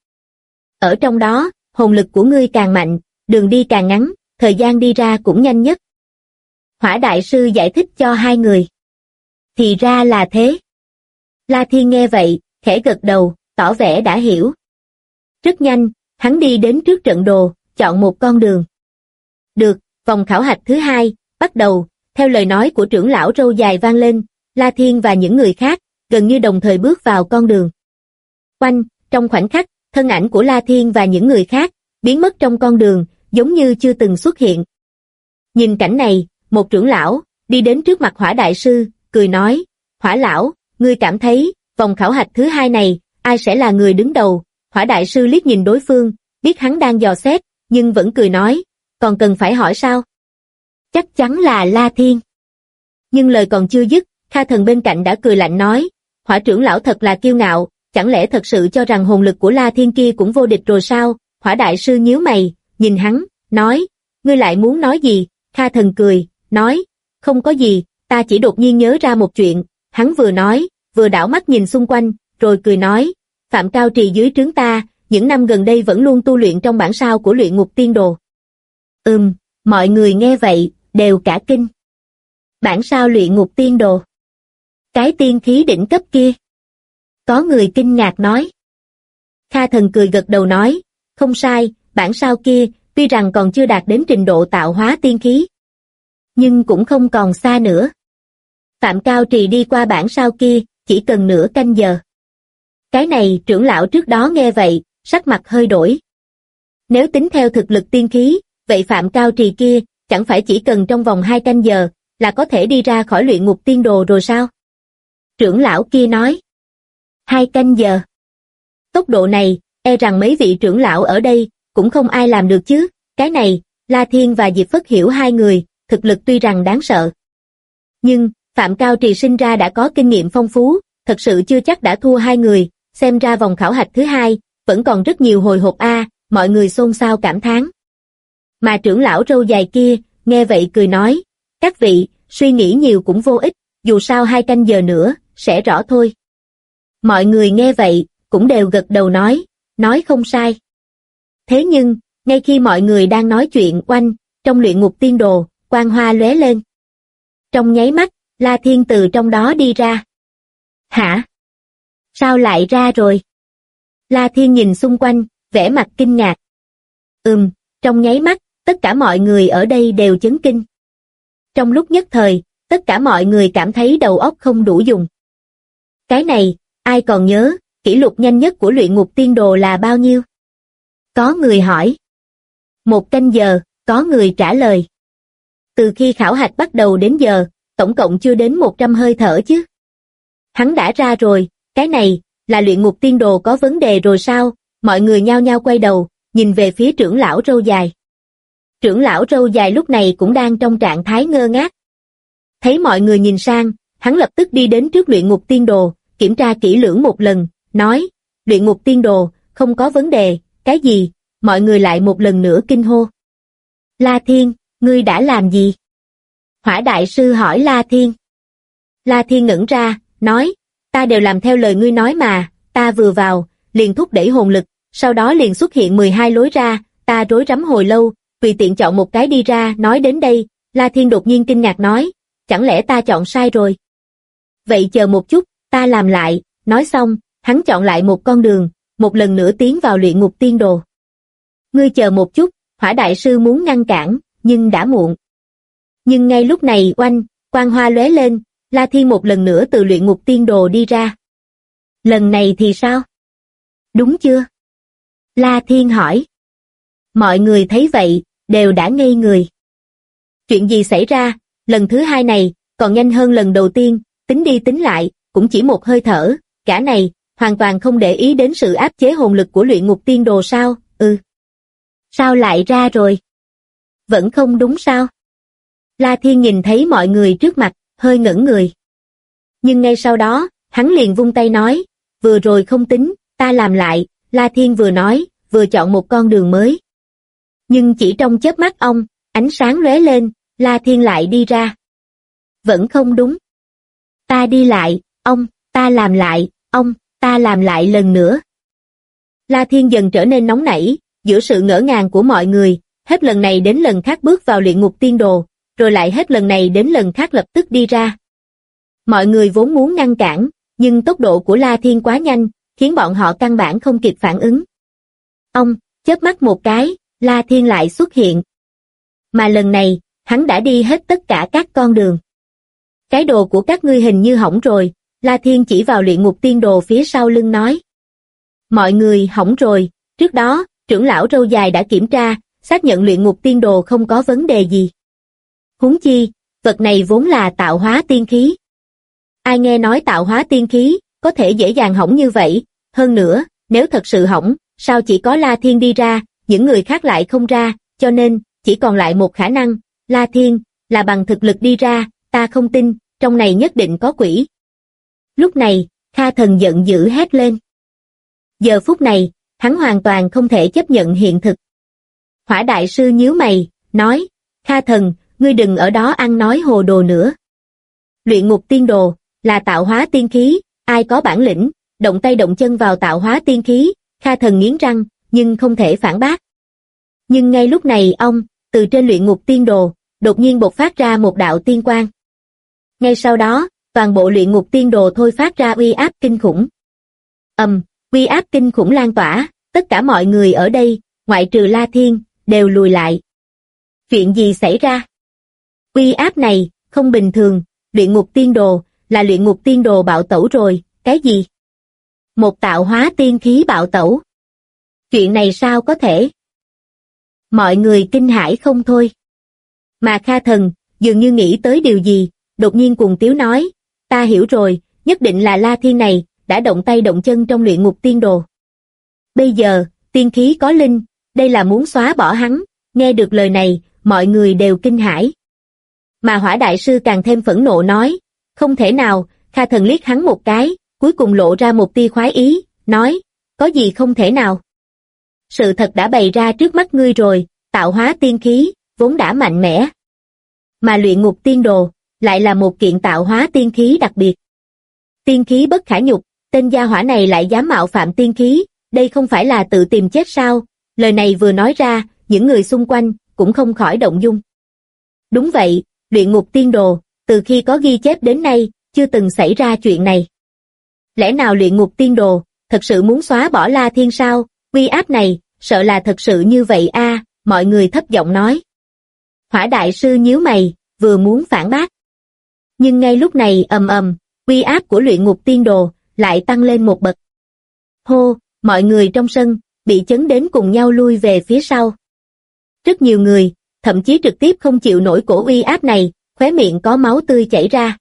Ở trong đó, hồn lực của ngươi càng mạnh, đường đi càng ngắn, thời gian đi ra cũng nhanh nhất. Hỏa đại sư giải thích cho hai người. Thì ra là thế. La Thiên nghe vậy, khẽ gật đầu, tỏ vẻ đã hiểu. Rất nhanh, hắn đi đến trước trận đồ, chọn một con đường. Được, vòng khảo hạch thứ hai, bắt đầu, theo lời nói của trưởng lão râu dài vang lên, La Thiên và những người khác, gần như đồng thời bước vào con đường. Oanh, trong khoảnh khắc, thân ảnh của La Thiên và những người khác, biến mất trong con đường, giống như chưa từng xuất hiện. Nhìn cảnh này, một trưởng lão, đi đến trước mặt Hỏa đại sư, cười nói, Hỏa lão, ngươi cảm thấy, vòng khảo hạch thứ hai này, ai sẽ là người đứng đầu? Hỏa đại sư liếc nhìn đối phương, biết hắn đang dò xét, nhưng vẫn cười nói, còn cần phải hỏi sao? Chắc chắn là La Thiên. Nhưng lời còn chưa dứt, Kha Thần bên cạnh đã cười lạnh nói, Hỏa trưởng lão thật là kiêu ngạo, chẳng lẽ thật sự cho rằng hồn lực của La Thiên kia cũng vô địch rồi sao? Hỏa đại sư nhíu mày, nhìn hắn, nói, ngươi lại muốn nói gì? Kha Thần cười, nói, không có gì, ta chỉ đột nhiên nhớ ra một chuyện. Hắn vừa nói, vừa đảo mắt nhìn xung quanh, rồi cười nói, Phạm Cao Trì dưới trướng ta, những năm gần đây vẫn luôn tu luyện trong bản sao của luyện ngục tiên đồ. Mọi người nghe vậy, đều cả kinh. Bản sao luyện ngục tiên đồ. Cái tiên khí đỉnh cấp kia. Có người kinh ngạc nói. Kha Thần cười gật đầu nói, không sai, bản sao kia, tuy rằng còn chưa đạt đến trình độ tạo hóa tiên khí, nhưng cũng không còn xa nữa. Phạm Cao Trì đi qua bản sao kia, chỉ cần nửa canh giờ. Cái này trưởng lão trước đó nghe vậy, sắc mặt hơi đổi. Nếu tính theo thực lực tiên khí, vậy Phạm Cao Trì kia, chẳng phải chỉ cần trong vòng 2 canh giờ, là có thể đi ra khỏi luyện ngục tiên đồ rồi sao? Trưởng lão kia nói. 2 canh giờ. Tốc độ này, e rằng mấy vị trưởng lão ở đây, cũng không ai làm được chứ. Cái này, La Thiên và Diệp Phất Hiểu hai người, thực lực tuy rằng đáng sợ. Nhưng, Phạm Cao Trì sinh ra đã có kinh nghiệm phong phú, thật sự chưa chắc đã thua hai người, xem ra vòng khảo hạch thứ hai, vẫn còn rất nhiều hồi hộp mọi người xôn xao cảm thán. Mà trưởng lão râu dài kia, nghe vậy cười nói, các vị, suy nghĩ nhiều cũng vô ích, dù sao 2 canh giờ nữa, sẽ rõ thôi. Mọi người nghe vậy, cũng đều gật đầu nói không sai. Thế nhưng, ngay khi mọi người đang nói chuyện oanh, trong luyện ngục tiên đồ, quang hoa lóe lên. Trong nháy mắt, La Thiên từ trong đó đi ra. Hả? Sao lại ra rồi? La Thiên nhìn xung quanh, vẻ mặt kinh ngạc. Trong nháy mắt, tất cả mọi người ở đây đều chấn kinh. Trong lúc nhất thời, tất cả mọi người cảm thấy đầu óc không đủ dùng. Cái này, ai còn nhớ, kỷ lục nhanh nhất của luyện ngục tiên đồ là bao nhiêu? Có người hỏi. 1 canh giờ, có người trả lời. Từ khi khảo hạch bắt đầu đến giờ, tổng cộng chưa đến 100 hơi thở chứ. Hắn đã ra rồi, cái này, là luyện ngục tiên đồ có vấn đề rồi sao? Mọi người nhao nhao quay đầu, nhìn về phía trưởng lão râu dài. Trưởng lão râu dài lúc này cũng đang trong trạng thái ngơ ngác. Thấy mọi người nhìn sang, hắn lập tức đi đến trước luyện ngục tiên đồ, kiểm tra kỹ lưỡng một lần, nói, luyện ngục tiên đồ, không có vấn đề, cái gì? Mọi người lại một lần nữa kinh hô. La Thiên, ngươi đã làm gì? Hỏa đại sư hỏi La Thiên. La Thiên ngẩn ra, nói, ta đều làm theo lời ngươi nói mà, ta vừa vào, liền thúc đẩy hồn lực, sau đó liền xuất hiện 12 lối ra, ta rối rắm hồi lâu, tùy tiện chọn một cái đi ra. Nói đến đây, La Thiên đột nhiên kinh ngạc nói, chẳng lẽ ta chọn sai rồi? Vậy chờ một chút, ta làm lại. Nói xong, hắn chọn lại một con đường, một lần nữa tiến vào luyện ngục tiên đồ. Ngươi chờ một chút, Hỏa đại sư muốn ngăn cản, nhưng đã muộn. Nhưng ngay lúc này oanh, quang hoa lóe lên, La Thiên một lần nữa từ luyện ngục tiên đồ đi ra. Lần này thì sao? Đúng chưa? La Thiên hỏi. Mọi người thấy vậy, đều đã ngây người. Chuyện gì xảy ra, lần thứ hai này, còn nhanh hơn lần đầu tiên, tính đi tính lại, cũng chỉ một hơi thở, cả này, hoàn toàn không để ý đến sự áp chế hồn lực của luyện ngục tiên đồ sao? Sao lại ra rồi? Vẫn không đúng sao? La Thiên nhìn thấy mọi người trước mặt, hơi ngẩn người. Nhưng ngay sau đó, hắn liền vung tay nói, vừa rồi không tính, ta làm lại. La Thiên vừa nói, vừa chọn một con đường mới. Nhưng chỉ trong chớp mắt ông, ánh sáng lóe lên, La Thiên lại đi ra. Vẫn không đúng. Ta đi lại, ông, ta làm lại, ông, ta làm lại lần nữa. La Thiên dần trở nên nóng nảy, giữa sự ngỡ ngàng của mọi người, hết lần này đến lần khác bước vào luyện ngục tiên đồ, rồi lại hết lần này đến lần khác lập tức đi ra. Mọi người vốn muốn ngăn cản, nhưng tốc độ của La Thiên quá nhanh, khiến bọn họ căn bản không kịp phản ứng. Ông, chớp mắt một cái, La Thiên lại xuất hiện. Mà lần này, hắn đã đi hết tất cả các con đường. Cái đồ của các ngươi hình như hỏng rồi, La Thiên chỉ vào luyện ngục tiên đồ phía sau lưng nói. Mọi người hỏng rồi, trước đó, trưởng lão râu dài đã kiểm tra, xác nhận luyện ngục tiên đồ không có vấn đề gì. Huống chi, vật này vốn là tạo hóa tiên khí. Ai nghe nói tạo hóa tiên khí, có thể dễ dàng hỏng như vậy, hơn nữa, nếu thật sự hỏng, sao chỉ có La Thiên đi ra, những người khác lại không ra, cho nên, chỉ còn lại một khả năng, La Thiên, là bằng thực lực đi ra, ta không tin, trong này nhất định có quỷ. Lúc này, Kha Thần giận dữ hét lên. Giờ phút này, hắn hoàn toàn không thể chấp nhận hiện thực. Hỏa đại sư nhíu mày, nói, Kha Thần, ngươi đừng ở đó ăn nói hồ đồ nữa. Luyện ngục tiên đồ, là tạo hóa tiên khí, ai có bản lĩnh, động tay động chân vào tạo hóa tiên khí, Kha Thần nghiến răng, nhưng không thể phản bác. Nhưng ngay lúc này ông, từ trên luyện ngục tiên đồ, đột nhiên bộc phát ra một đạo tiên quang. Ngay sau đó, toàn bộ luyện ngục tiên đồ thôi phát ra uy áp kinh khủng. Uy áp kinh khủng lan tỏa, tất cả mọi người ở đây, ngoại trừ La Thiên, đều lùi lại. Chuyện gì xảy ra? Uy áp này, không bình thường, luyện ngục tiên đồ, là luyện ngục tiên đồ bạo tẩu rồi, cái gì? Một tạo hóa tiên khí bạo tẩu. Chuyện này sao có thể? Mọi người kinh hãi không thôi. Mà Kha Thần, dường như nghĩ tới điều gì, đột nhiên cuồng tiếu nói, ta hiểu rồi, nhất định là La Thiên này, đã động tay động chân trong luyện ngục tiên đồ. Bây giờ, tiên khí có linh, đây là muốn xóa bỏ hắn, nghe được lời này, mọi người đều kinh hãi. Mà Hỏa đại sư càng thêm phẫn nộ nói, không thể nào. Kha Thần liếc hắn một cái, cuối cùng lộ ra một tia khoái ý, nói, có gì không thể nào. Sự thật đã bày ra trước mắt ngươi rồi, tạo hóa tiên khí, vốn đã mạnh mẽ. Mà luyện ngục tiên đồ, lại là một kiện tạo hóa tiên khí đặc biệt. Tiên khí bất khả nhục, tên gia hỏa này lại dám mạo phạm tiên khí, đây không phải là tự tìm chết sao? Lời này vừa nói ra, những người xung quanh, cũng không khỏi động dung. Đúng vậy, luyện ngục tiên đồ, từ khi có ghi chép đến nay, chưa từng xảy ra chuyện này. Lẽ nào luyện ngục tiên đồ, thật sự muốn xóa bỏ La Thiên sao? Uy áp này, sợ là thật sự như vậy a, mọi người thấp giọng nói. Hỏa đại sư nhíu mày, vừa muốn phản bác. Nhưng ngay lúc này uy áp của luyện ngục tiên đồ, lại tăng lên một bậc. Hô, mọi người trong sân, bị chấn đến cùng nhau lui về phía sau. Rất nhiều người, thậm chí trực tiếp không chịu nổi cổ uy áp này, khóe miệng có máu tươi chảy ra.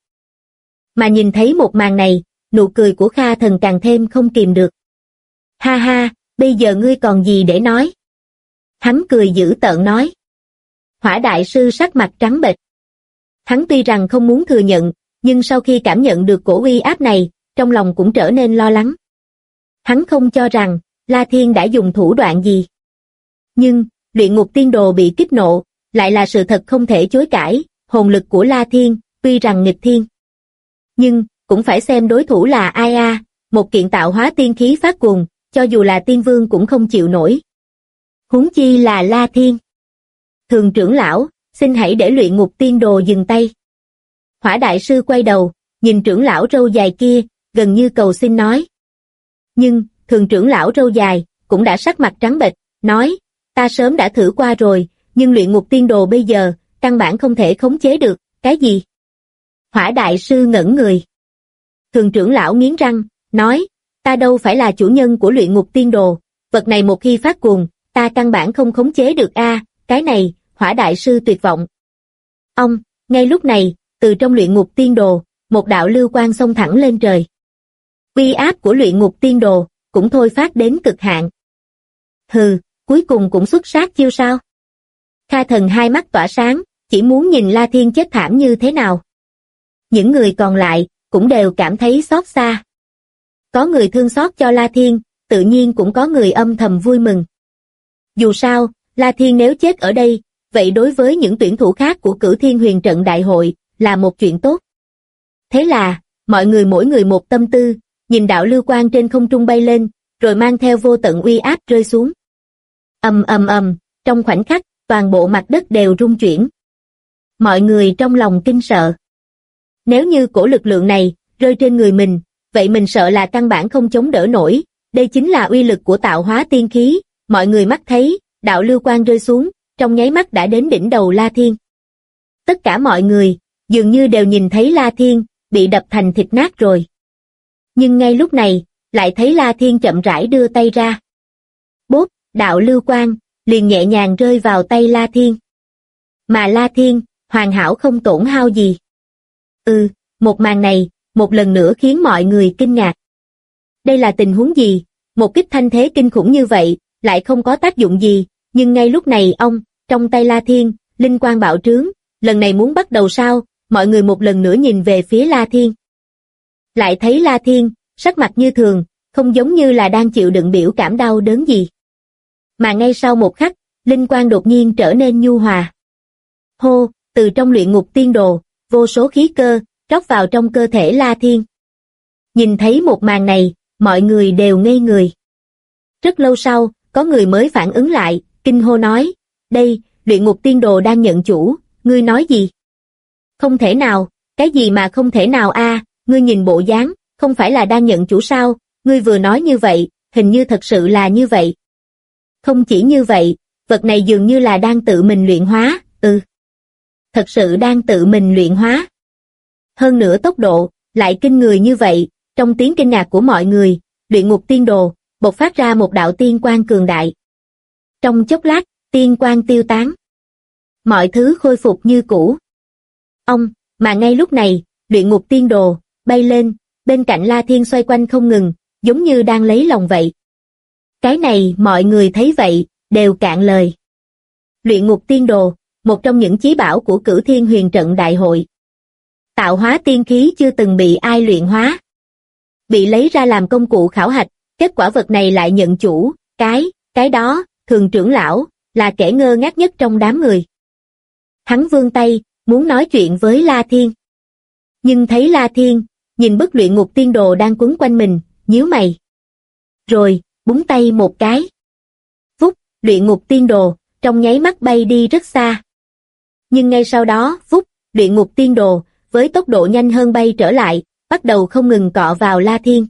Mà nhìn thấy một màn này, nụ cười của Kha Thần càng thêm không kìm được. Ha ha, bây giờ ngươi còn gì để nói? Hắn cười dữ tợn nói. Hỏa đại sư sắc mặt trắng bệch. Hắn tuy rằng không muốn thừa nhận, nhưng sau khi cảm nhận được cổ uy áp này, trong lòng cũng trở nên lo lắng. Hắn không cho rằng, La Thiên đã dùng thủ đoạn gì. Nhưng, luyện ngục tiên đồ bị kích nộ, lại là sự thật không thể chối cãi, hồn lực của La Thiên, tuy rằng nghịch thiên. Nhưng, cũng phải xem đối thủ là ai a, một kiện tạo hóa tiên khí phát cuồng, cho dù là tiên vương cũng không chịu nổi. Huống chi là La Thiên. Thường trưởng lão, xin hãy để luyện ngục tiên đồ dừng tay. Hỏa đại sư quay đầu, nhìn trưởng lão râu dài kia, gần như cầu xin nói. Nhưng, thường trưởng lão râu dài, cũng đã sắc mặt trắng bệch, nói, ta sớm đã thử qua rồi, nhưng luyện ngục tiên đồ bây giờ, căn bản không thể khống chế được, cái gì? Hỏa đại sư ngẩn người. Thường trưởng lão nghiến răng, nói, ta đâu phải là chủ nhân của luyện ngục tiên đồ, vật này một khi phát cuồng, ta căn bản không khống chế được a, cái này, Hỏa đại sư tuyệt vọng. Ông, ngay lúc này, từ trong luyện ngục tiên đồ, một đạo lưu quang xông thẳng lên trời. Uy áp của luyện ngục tiên đồ, cũng thôi phát đến cực hạn. Hừ, cuối cùng cũng xuất sát chiêu sao? Kha Thần hai mắt tỏa sáng, chỉ muốn nhìn La Thiên chết thảm như thế nào. Những người còn lại, cũng đều cảm thấy xót xa. Có người thương xót cho La Thiên, tự nhiên cũng có người âm thầm vui mừng. Dù sao, La Thiên nếu chết ở đây, vậy đối với những tuyển thủ khác của Cửu Thiên Huyền Trận Đại hội, là một chuyện tốt. Thế là, mọi người mỗi người một tâm tư, nhìn đạo lưu quang trên không trung bay lên, rồi mang theo vô tận uy áp rơi xuống. Ầm ầm ầm, trong khoảnh khắc, toàn bộ mặt đất đều rung chuyển. Mọi người trong lòng kinh sợ. Nếu như cổ lực lượng này rơi trên người mình, vậy mình sợ là căn bản không chống đỡ nổi, đây chính là uy lực của tạo hóa tiên khí, mọi người mắt thấy, đạo lưu quang rơi xuống, trong nháy mắt đã đến đỉnh đầu La Thiên. Tất cả mọi người, dường như đều nhìn thấy La Thiên, bị đập thành thịt nát rồi. Nhưng ngay lúc này, lại thấy La Thiên chậm rãi đưa tay ra. Bốp, đạo lưu quang, liền nhẹ nhàng rơi vào tay La Thiên. Mà La Thiên, hoàn hảo không tổn hao gì. Một màn này, một lần nữa khiến mọi người kinh ngạc. Đây là tình huống gì? Một kích thanh thế kinh khủng như vậy, lại không có tác dụng gì, nhưng ngay lúc này trong tay La Thiên, linh quang bạo trướng, lần này muốn bắt đầu sao? Mọi người một lần nữa nhìn về phía La Thiên. Lại thấy La Thiên, sắc mặt như thường, không giống như là đang chịu đựng biểu cảm đau đớn gì. Mà ngay sau một khắc, linh quang đột nhiên trở nên nhu hòa. Hô, từ trong luyện ngục tiên đồ, vô số khí cơ, rót vào trong cơ thể La Thiên. Nhìn thấy một màn này, mọi người đều ngây người. Rất lâu sau, có người mới phản ứng lại, kinh hô nói, đây, luyện ngục tiên đồ đang nhận chủ, ngươi nói gì? Không thể nào, cái gì mà không thể nào a? Ngươi nhìn bộ dáng, không phải là đang nhận chủ sao? Ngươi vừa nói như vậy, hình như thật sự là như vậy. Không chỉ như vậy, vật này dường như là đang tự mình luyện hóa, thật sự đang tự mình luyện hóa. Hơn nữa tốc độ, lại kinh người như vậy, trong tiếng kinh ngạc của mọi người, luyện ngục tiên đồ, bộc phát ra một đạo tiên quang cường đại. Trong chốc lát, tiên quang tiêu tán. Mọi thứ khôi phục như cũ. Mà ngay lúc này, luyện ngục tiên đồ, bay lên, bên cạnh La Thiên xoay quanh không ngừng, giống như đang lấy lòng vậy. Cái này mọi người thấy vậy, đều cạn lời. Luyện ngục tiên đồ, một trong những chí bảo của Cửu Thiên Huyền Trận Đại hội. Tạo hóa tiên khí chưa từng bị ai luyện hóa. Bị lấy ra làm công cụ khảo hạch, kết quả vật này lại nhận chủ, cái đó, thường trưởng lão, là kẻ ngơ ngác nhất trong đám người. Hắn vươn tay, muốn nói chuyện với La Thiên. Nhưng thấy La Thiên, nhìn bức luyện ngục tiên đồ đang quấn quanh mình, nhíu mày. Rồi, búng tay một cái. Vút, luyện ngục tiên đồ, trong nháy mắt bay đi rất xa. Nhưng ngay sau đó, vút, luyện ngục tiên đồ, với tốc độ nhanh hơn bay trở lại, bắt đầu không ngừng cọ vào La Thiên.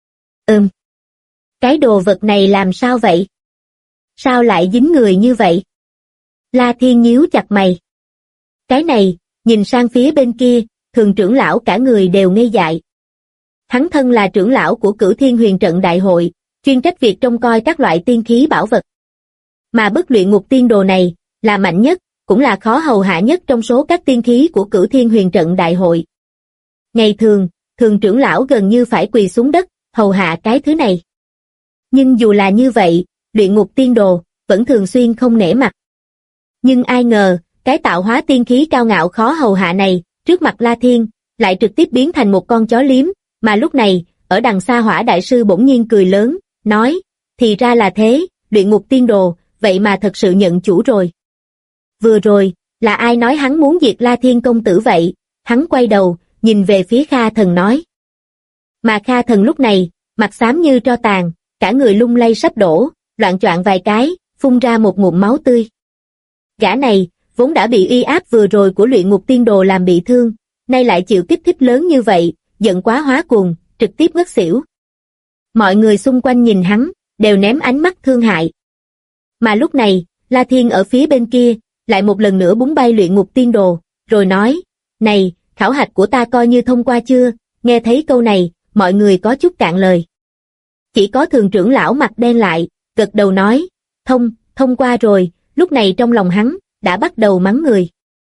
Cái đồ vật này làm sao vậy? Sao lại dính người như vậy? La Thiên nhíu chặt mày. Cái này, nhìn sang phía bên kia, thường trưởng lão cả người đều ngây dại. Hắn thân là trưởng lão của Cửu Thiên Huyền Trận Đại hội, chuyên trách việc trông coi các loại tiên khí bảo vật. Mà bức luyện ngục tiên đồ này, là mạnh nhất, cũng là khó hầu hạ nhất trong số các tiên khí của Cửu Thiên Huyền Trận Đại hội. Ngày thường, thường trưởng lão gần như phải quỳ xuống đất, hầu hạ cái thứ này. Nhưng dù là như vậy, luyện ngục tiên đồ, vẫn thường xuyên không nể mặt. Nhưng ai ngờ, cái tạo hóa tiên khí cao ngạo khó hầu hạ này, trước mặt La Thiên, lại trực tiếp biến thành một con chó liếm, mà lúc này, ở đằng xa Hỏa đại sư bỗng nhiên cười lớn, nói, thì ra là thế, luyện ngục tiên đồ, vậy mà thật sự nhận chủ rồi. Vừa rồi, là ai nói hắn muốn diệt La Thiên công tử vậy? Hắn quay đầu, nhìn về phía Kha Thần nói. Mà Kha Thần lúc này, mặt xám như tro tàn, cả người lung lay sắp đổ, loạng choạng vài cái, phun ra một ngụm máu tươi. Gã này, vốn đã bị uy áp vừa rồi của luyện ngục tiên đồ làm bị thương, nay lại chịu kích thích lớn như vậy, giận quá hóa cuồng, trực tiếp ngất xỉu. Mọi người xung quanh nhìn hắn, đều ném ánh mắt thương hại. Mà lúc này, La Thiên ở phía bên kia, lại một lần nữa búng bay luyện ngục tiên đồ, rồi nói, này, khảo hạch của ta coi như thông qua chưa? Nghe thấy câu này, mọi người có chút cạn lời. Chỉ có thường trưởng lão mặt đen lại, gật đầu nói, thông qua rồi, lúc này trong lòng hắn, đã bắt đầu mắng người.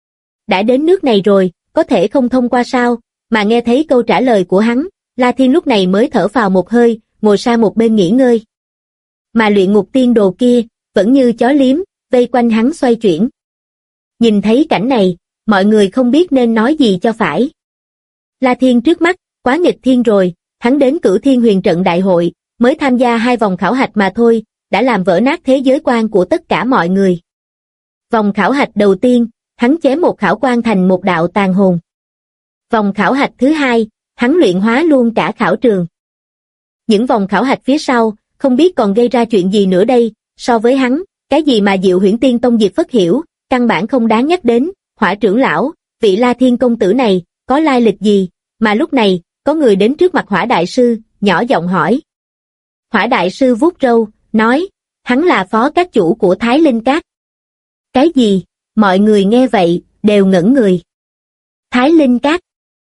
Đã đến nước này rồi, có thể không thông qua sao? Mà nghe thấy câu trả lời của hắn, La Thiên lúc này mới thở phào một hơi, ngồi sang một bên nghỉ ngơi. Mà luyện ngục tiên đồ kia, vẫn như chó liếm, vây quanh hắn xoay chuyển. Nhìn thấy cảnh này, mọi người không biết nên nói gì cho phải. La Thiên trước mắt, quá nghịch thiên rồi, hắn đến Cửu Thiên Huyền Trận Đại hội, mới tham gia 2 vòng khảo hạch mà thôi, đã làm vỡ nát thế giới quan của tất cả mọi người. Vòng khảo hạch đầu tiên, hắn chém một khảo quan thành một đạo tàn hồn. Vòng khảo hạch thứ 2, hắn luyện hóa luôn cả khảo trường. Những vòng khảo hạch phía sau, không biết còn gây ra chuyện gì nữa đây, so với hắn, cái gì mà Diệu Huyễn Tiên Tông Diệp Phất Hiểu, căn bản không đáng nhắc đến. Hỏa trưởng lão, vị La Thiên công tử này, có lai lịch gì, mà lúc này, có người đến trước mặt Hỏa đại sư, nhỏ giọng hỏi. Hỏa đại sư vuốt râu, nói, hắn là phó các chủ của Thái Linh Các. Cái gì? Mọi người nghe vậy, đều ngẩn người. Thái Linh Các?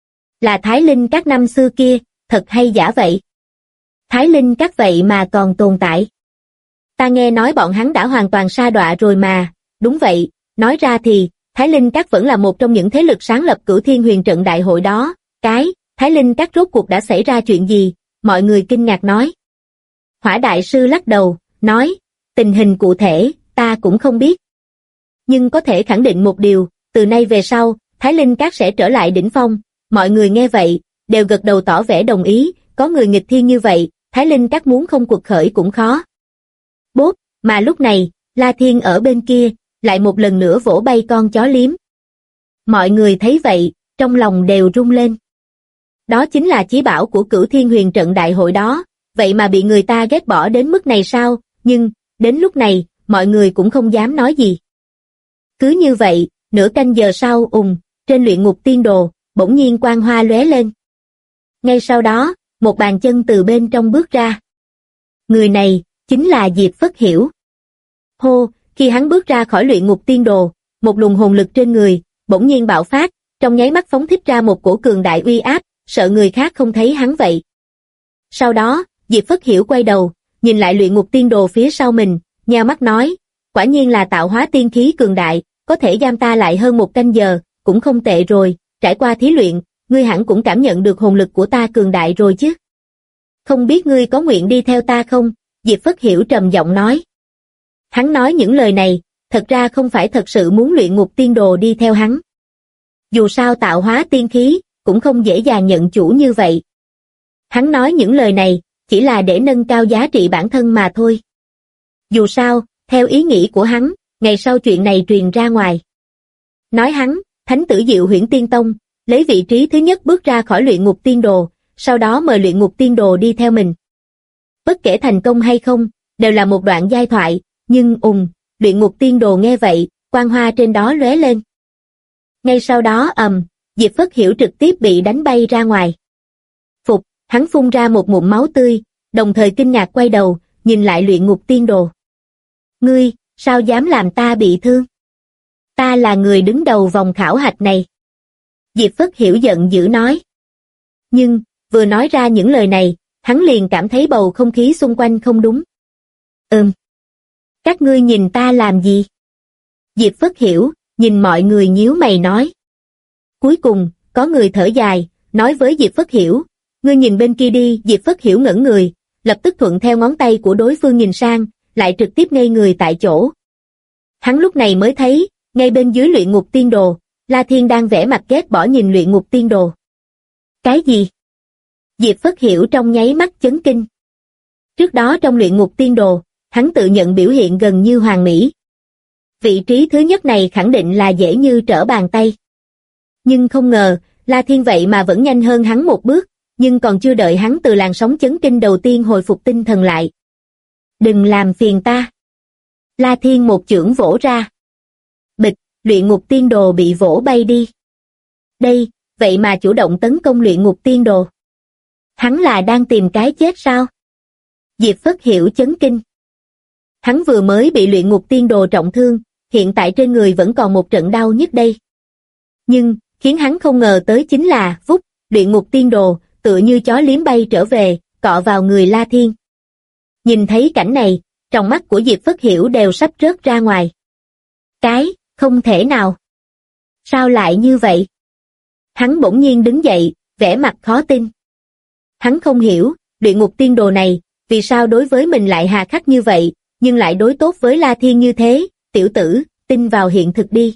Là Thái Linh Các năm xưa kia, thật hay giả vậy? Thái Linh Các vậy mà còn tồn tại. Ta nghe nói bọn hắn đã hoàn toàn sa đọa rồi mà, đúng vậy, nói ra thì, Thái Linh Các vẫn là một trong những thế lực sáng lập Cửu Thiên Huyền Trận Đại hội đó. Thái Linh Các rốt cuộc đã xảy ra chuyện gì? Mọi người kinh ngạc nói. Hỏa đại sư lắc đầu, nói, tình hình cụ thể, ta cũng không biết. Nhưng có thể khẳng định một điều, từ nay về sau, Thái Linh Các sẽ trở lại đỉnh phong. Mọi người nghe vậy, đều gật đầu tỏ vẻ đồng ý, có người nghịch thiên như vậy, Thái Linh Các muốn không quật khởi cũng khó. Bốp, mà lúc này, La Thiên ở bên kia, lại một lần nữa vỗ bay con chó liếm. Mọi người thấy vậy, trong lòng đều rung lên. Đó chính là chí bảo của Cửu Thiên Huyền Trận Đại hội đó, vậy mà bị người ta ghét bỏ đến mức này sao? Nhưng, đến lúc này, mọi người cũng không dám nói gì. Cứ như vậy, nửa canh giờ sau, trên luyện ngục tiên đồ, bỗng nhiên quang hoa lóe lên. Ngay sau đó, một bàn chân từ bên trong bước ra. Người này, chính là Diệp Phất Hiểu. Hô, khi hắn bước ra khỏi luyện ngục tiên đồ, một luồng hồn lực trên người, bỗng nhiên bạo phát, trong nháy mắt phóng thích ra một cổ cường đại uy áp, sợ người khác không thấy hắn vậy. Sau đó, Diệp Phất Hiểu quay đầu, nhìn lại luyện ngục tiên đồ phía sau mình, nheo mắt nói, quả nhiên là tạo hóa tiên khí cường đại, có thể giam ta lại hơn 1 canh giờ, cũng không tệ rồi, trải qua thí luyện, ngươi hẳn cũng cảm nhận được hồn lực của ta cường đại rồi chứ. Không biết ngươi có nguyện đi theo ta không? Diệp Phất Hiểu trầm giọng nói. Hắn nói những lời này, thật ra không phải thật sự muốn luyện ngục tiên đồ đi theo hắn. Dù sao tạo hóa tiên khí, cũng không dễ dàng nhận chủ như vậy. Hắn nói những lời này, chỉ là để nâng cao giá trị bản thân mà thôi. Dù sao, theo ý nghĩ của hắn, ngày sau chuyện này truyền ra ngoài. Nói hắn, Thánh tử Diệu Huyễn Tiên Tông, lấy vị trí thứ nhất bước ra khỏi luyện ngục tiên đồ, sau đó mời luyện ngục tiên đồ đi theo mình. Bất kể thành công hay không, đều là một đoạn giai thoại, nhưng luyện ngục tiên đồ nghe vậy, quang hoa trên đó lóe lên. Ngay sau đó Diệp Phất Hiểu trực tiếp bị đánh bay ra ngoài. Phục, hắn phun ra một ngụm máu tươi, đồng thời kinh ngạc quay đầu, nhìn lại luyện ngục tiên đồ. Ngươi, sao dám làm ta bị thương? Ta là người đứng đầu vòng khảo hạch này. Diệp Phất Hiểu giận dữ nói. Nhưng, vừa nói ra những lời này, hắn liền cảm thấy bầu không khí xung quanh không đúng. Các ngươi nhìn ta làm gì? Diệp Phất Hiểu, nhìn mọi người nhíu mày nói. Cuối cùng, có người thở dài, nói với Diệp Phất Hiểu, ngươi nhìn bên kia đi. Diệp Phất Hiểu ngẩn người, lập tức thuận theo ngón tay của đối phương nhìn sang, lại trực tiếp ngây người tại chỗ. Hắn lúc này mới thấy, ngay bên dưới luyện ngục tiên đồ, La Thiên đang vẽ mặt ghét bỏ nhìn luyện ngục tiên đồ. Cái gì? Diệp Phất Hiểu trong nháy mắt chấn kinh. Trước đó trong luyện ngục tiên đồ, hắn tự nhận biểu hiện gần như hoàn mỹ. Vị trí thứ nhất này khẳng định là dễ như trở bàn tay. Nhưng không ngờ, La Thiên vậy mà vẫn nhanh hơn hắn một bước, nhưng còn chưa đợi hắn từ làn sóng chấn kinh đầu tiên hồi phục tinh thần lại. Đừng làm phiền ta. La Thiên một chưởng vỗ ra. Bịch, luyện ngục tiên đồ bị vỗ bay đi. Đây, vậy mà chủ động tấn công luyện ngục tiên đồ. Hắn là đang tìm cái chết sao? Diệp Phất Hiểu chấn kinh. Hắn vừa mới bị luyện ngục tiên đồ trọng thương, hiện tại trên người vẫn còn một trận đau nhức đây. Nhưng, khiến hắn không ngờ tới chính là, vút, luyện ngục tiên đồ, tựa như chó liếm bay trở về, cọ vào người La Thiên. Nhìn thấy cảnh này, trong mắt của Diệp Phất Hiểu đều sắp rớt ra ngoài. Không thể nào. Sao lại như vậy? Hắn bỗng nhiên đứng dậy, vẻ mặt khó tin. Hắn không hiểu, luyện ngục tiên đồ này, vì sao đối với mình lại hà khắc như vậy, nhưng lại đối tốt với La Thiên như thế, tiểu tử, tin vào hiện thực đi.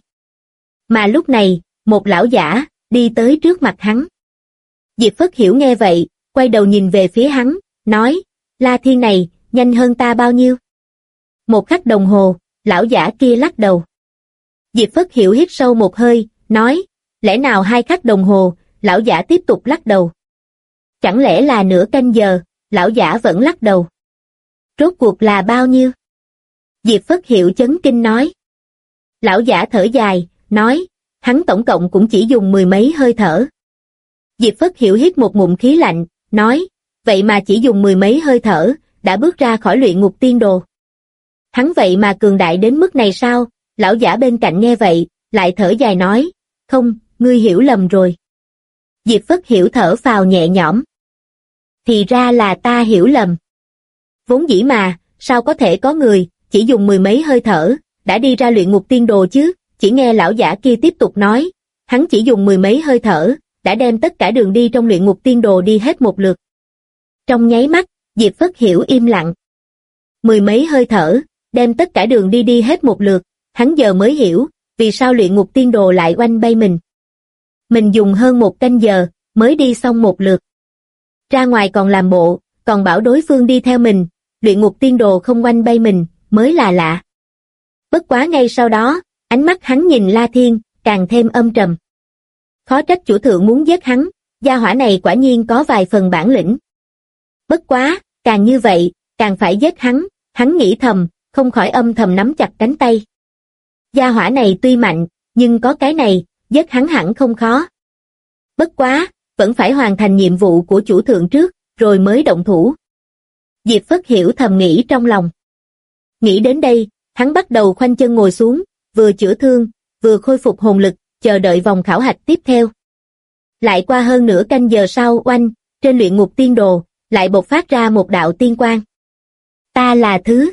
Mà lúc này, một lão giả, đi tới trước mặt hắn. Diệp Phất Hiểu nghe vậy, quay đầu nhìn về phía hắn, nói, La Thiên này, nhanh hơn ta bao nhiêu? Một khắc đồng hồ, lão giả kia lắc đầu. Diệp Phất Hiểu hít sâu một hơi, nói, lẽ nào 2 khắc đồng hồ, lão giả tiếp tục lắc đầu. Chẳng lẽ là nửa canh giờ, lão giả vẫn lắc đầu. Rốt cuộc là bao nhiêu? Diệp Phất Hiểu chấn kinh nói. Lão giả thở dài, nói, hắn tổng cộng cũng chỉ dùng 10 mấy hơi thở. Diệp Phất Hiểu hít một ngụm khí lạnh, nói, vậy mà chỉ dùng 10 mấy hơi thở, đã bước ra khỏi luyện ngục tiên đồ. Hắn vậy mà cường đại đến mức này sao? Lão giả bên cạnh nghe vậy, lại thở dài nói, không, ngươi hiểu lầm rồi. Diệp Phất Hiểu thở phào nhẹ nhõm. Thì ra là ta hiểu lầm. Vốn dĩ mà, sao có thể có người, chỉ dùng 10 mấy hơi thở, đã đi ra luyện ngục tiên đồ chứ? Chỉ nghe lão giả kia tiếp tục nói, hắn chỉ dùng 10 mấy hơi thở, đã đem tất cả đường đi trong luyện ngục tiên đồ đi hết một lượt. Trong nháy mắt, Diệp Phất Hiểu im lặng. 10 mấy hơi thở, đem tất cả đường đi hết một lượt, hắn giờ mới hiểu, vì sao luyện ngục tiên đồ lại oanh bay mình. Mình dùng hơn 1 canh giờ, mới đi xong một lượt. Ra ngoài còn làm bộ, còn bảo đối phương đi theo mình, luyện ngục tiên đồ không oanh bay mình, mới là lạ. Bất quá ngay sau đó, ánh mắt hắn nhìn La Thiên, càng thêm âm trầm. Khó trách chủ thượng muốn giết hắn, gia hỏa này quả nhiên có vài phần bản lĩnh. Bất quá, càng như vậy, càng phải giết hắn nghĩ thầm, không khỏi âm thầm nắm chặt cánh tay. Gia hỏa này tuy mạnh, nhưng có cái này, giết hắn hẳn không khó. Bất quá, vẫn phải hoàn thành nhiệm vụ của chủ thượng trước, rồi mới động thủ. Diệp Phất Hiểu thầm nghĩ trong lòng. Nghĩ đến đây, hắn bắt đầu khoanh chân ngồi xuống, vừa chữa thương, vừa khôi phục hồn lực, chờ đợi vòng khảo hạch tiếp theo. Lại qua hơn nửa canh giờ sau oanh, trên luyện ngục tiên đồ, lại bộc phát ra một đạo tiên quang. Ta là thứ,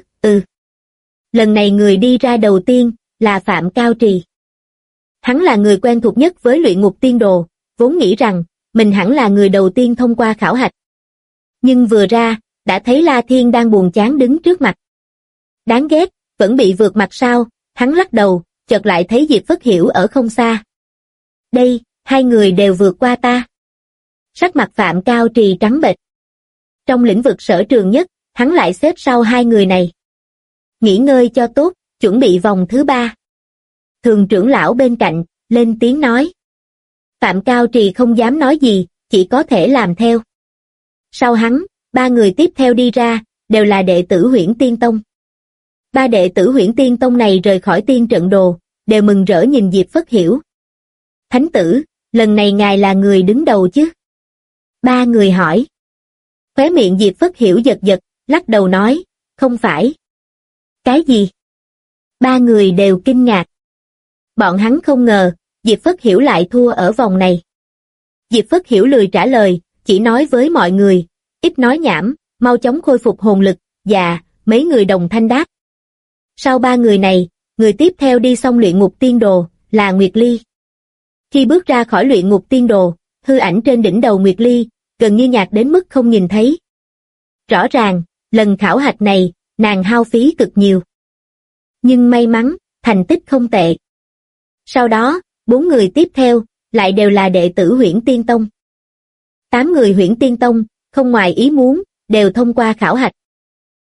Lần này người đi ra đầu tiên, là Phạm Cao Trì. Hắn là người quen thuộc nhất với luyện ngục tiên đồ, vốn nghĩ rằng, mình hẳn là người đầu tiên thông qua khảo hạch. Nhưng vừa ra, đã thấy La Thiên đang buồn chán đứng trước mặt. Đáng ghét, vẫn bị vượt mặt sao, hắn lắc đầu, chợt lại thấy Diệp Phất Hiểu ở không xa. Đây, 2 người đều vượt qua ta. Sắc mặt Phạm Cao Trì trắng bệch. Trong lĩnh vực sở trường nhất, hắn lại xếp sau 2 người này. Nghỉ ngơi cho tốt, chuẩn bị vòng thứ 3. Thường trưởng lão bên cạnh, lên tiếng nói. Phạm Cao Trì không dám nói gì, chỉ có thể làm theo. Sau hắn, 3 người tiếp theo đi ra, đều là đệ tử Huyễn Tiên Tông. 3 đệ tử Huyễn Tiên Tông này rời khỏi tiên trận đồ, đều mừng rỡ nhìn Diệp Phất Hiểu. Thánh tử, lần này ngài là người đứng đầu chứ? 3 người hỏi. Khóe miệng Diệp Phất Hiểu giật giật, lắc đầu nói, không phải. Cái gì? 3 người đều kinh ngạc. Bọn hắn không ngờ, Diệp Phất Hiểu lại thua ở vòng này. Diệp Phất Hiểu lười trả lời, chỉ nói với mọi người, ít nói nhảm, mau chóng khôi phục hồn lực, và mấy người đồng thanh đáp. Sau 3 người này, người tiếp theo đi xong luyện ngục tiên đồ, là Nguyệt Ly. Khi bước ra khỏi luyện ngục tiên đồ, hư ảnh trên đỉnh đầu Nguyệt Ly, gần như nhạt đến mức không nhìn thấy. Rõ ràng, lần khảo hạch này, nàng hao phí cực nhiều. Nhưng may mắn, thành tích không tệ. Sau đó, 4 người tiếp theo, lại đều là đệ tử Huyễn Tiên Tông. 8 người Huyễn Tiên Tông, không ngoài ý muốn, đều thông qua khảo hạch.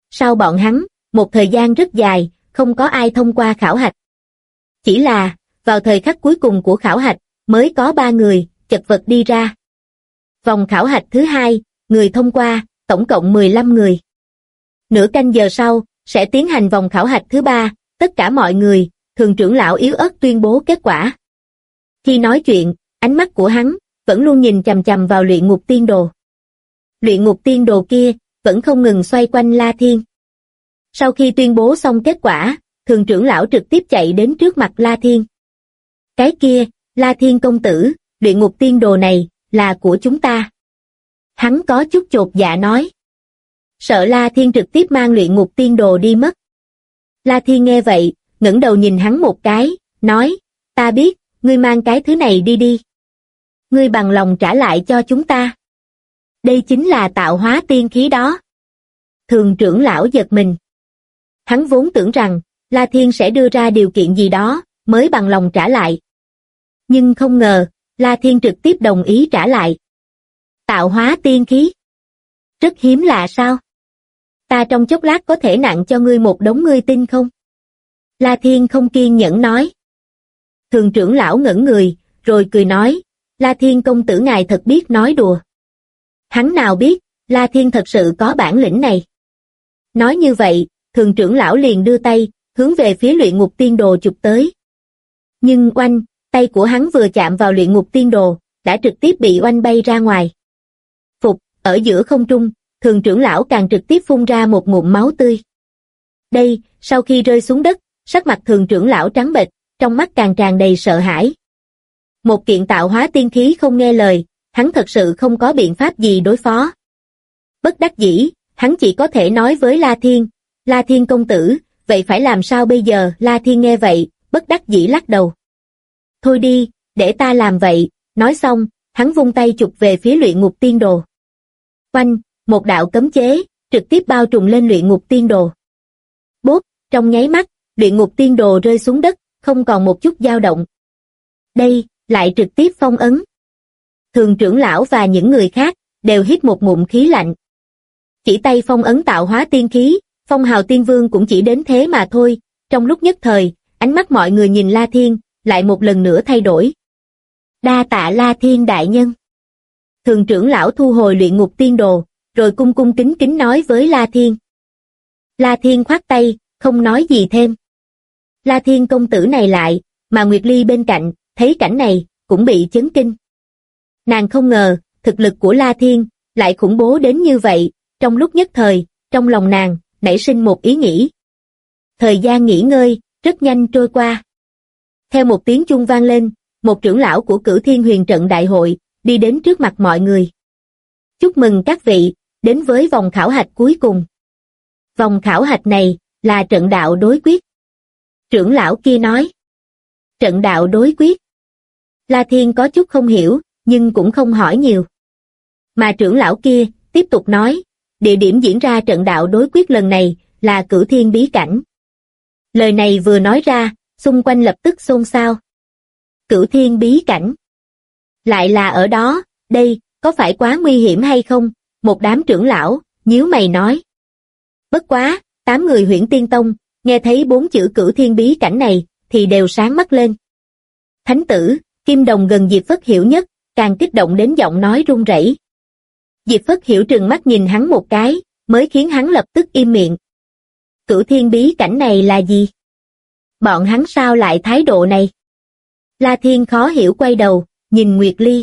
Sau bọn hắn, một thời gian rất dài, không có ai thông qua khảo hạch. Chỉ là, vào thời khắc cuối cùng của khảo hạch, mới có 3 người, chật vật đi ra. Vòng khảo hạch thứ 2, người thông qua, tổng cộng 15 người. Nửa canh giờ sau, sẽ tiến hành vòng khảo hạch thứ 3, tất cả mọi người, thường trưởng lão yếu ớt tuyên bố kết quả. Khi nói chuyện, ánh mắt của hắn, vẫn luôn nhìn chằm chằm vào luyện ngục tiên đồ. Luyện ngục tiên đồ kia, vẫn không ngừng xoay quanh La Thiên. Sau khi tuyên bố xong kết quả, thường trưởng lão trực tiếp chạy đến trước mặt La Thiên. Cái kia, La Thiên công tử, luyện ngục tiên đồ này, là của chúng ta. Hắn có chút chột dạ nói. Sợ La Thiên trực tiếp mang luyện ngục tiên đồ đi mất. La Thiên nghe vậy, ngẩng đầu nhìn hắn một cái, nói, ta biết, ngươi mang cái thứ này đi đi. Ngươi bằng lòng trả lại cho chúng ta. Đây chính là tạo hóa tiên khí đó. Thường trưởng lão giật mình. Hắn vốn tưởng rằng, La Thiên sẽ đưa ra điều kiện gì đó, mới bằng lòng trả lại. Nhưng không ngờ, La Thiên trực tiếp đồng ý trả lại. Tạo hóa tiên khí. Rất hiếm lạ sao? Ta trong chốc lát có thể nặng cho ngươi một đống ngươi tin không? La Thiên không kiên nhẫn nói. Thường trưởng lão ngẩn người, rồi cười nói, La Thiên công tử ngài thật biết nói đùa. Hắn nào biết, La Thiên thật sự có bản lĩnh này. Nói như vậy, thường trưởng lão liền đưa tay, hướng về phía luyện ngục tiên đồ chụp tới. Nhưng oanh, tay của hắn vừa chạm vào luyện ngục tiên đồ, đã trực tiếp bị oanh bay ra ngoài. Phục, ở giữa không trung, thường trưởng lão càng trực tiếp phun ra một ngụm máu tươi. Đây, sau khi rơi xuống đất, sắc mặt thường trưởng lão trắng bệch, trong mắt càng tràn đầy sợ hãi. Một kiện tạo hóa tiên khí không nghe lời, hắn thật sự không có biện pháp gì đối phó. Bất đắc dĩ, hắn chỉ có thể nói với La Thiên công tử, vậy phải làm sao bây giờ? La Thiên nghe vậy, bất đắc dĩ lắc đầu. Thôi đi, để ta làm vậy, nói xong, hắn vung tay chụp về phía luyện ngục tiên đồ. Oanh, một đạo cấm chế, trực tiếp bao trùm lên luyện ngục tiên đồ. Bốp, trong nháy mắt, luyện ngục tiên đồ rơi xuống đất, không còn một chút dao động. Đây, lại trực tiếp phong ấn. Thường trưởng lão và những người khác, đều hít một ngụm khí lạnh. Chỉ tay phong ấn tạo hóa tiên khí, phong hào tiên vương cũng chỉ đến thế mà thôi. Trong lúc nhất thời, ánh mắt mọi người nhìn La Thiên, lại một lần nữa thay đổi. Đa tạ La Thiên đại nhân. Thường trưởng lão thu hồi luyện ngục tiên đồ, rồi cung cung kính kính nói với La Thiên. La Thiên khoát tay, không nói gì thêm. La Thiên công tử này lại, mà Nguyệt Ly bên cạnh, thấy cảnh này, cũng bị chấn kinh. Nàng không ngờ, thực lực của La Thiên, lại khủng bố đến như vậy, trong lúc nhất thời, trong lòng nàng, nảy sinh một ý nghĩ. Thời gian nghỉ ngơi, rất nhanh trôi qua. Theo một tiếng chuông vang lên, một trưởng lão của Cửu Thiên Huyền Trận Đại hội, đi đến trước mặt mọi người. Chúc mừng các vị, đến với vòng khảo hạch cuối cùng. Vòng khảo hạch này, là trận đạo đối quyết. Trưởng lão kia nói. Trận đạo đối quyết. La Thiên có chút không hiểu, nhưng cũng không hỏi nhiều. Mà trưởng lão kia, tiếp tục nói, địa điểm diễn ra trận đạo đối quyết lần này, là Cửu Thiên bí cảnh. Lời này vừa nói ra, xung quanh lập tức xôn xao. Cửu Thiên bí cảnh. Lại là ở đó, đây, có phải quá nguy hiểm hay không? Một đám trưởng lão, nhíu mày nói. Bất quá, 8 người Huyễn Tiên Tông, nghe thấy 4 chữ Cửu Thiên bí cảnh này, thì đều sáng mắt lên. Thánh tử, Kim Đồng gần Diệp Phất Hiểu nhất, càng kích động đến giọng nói run rẩy. Diệp Phất Hiểu trừng mắt nhìn hắn một cái, mới khiến hắn lập tức im miệng. Cửu Thiên bí cảnh này là gì? Bọn hắn sao lại thái độ này? La Thiên khó hiểu quay đầu, nhìn Nguyệt Ly.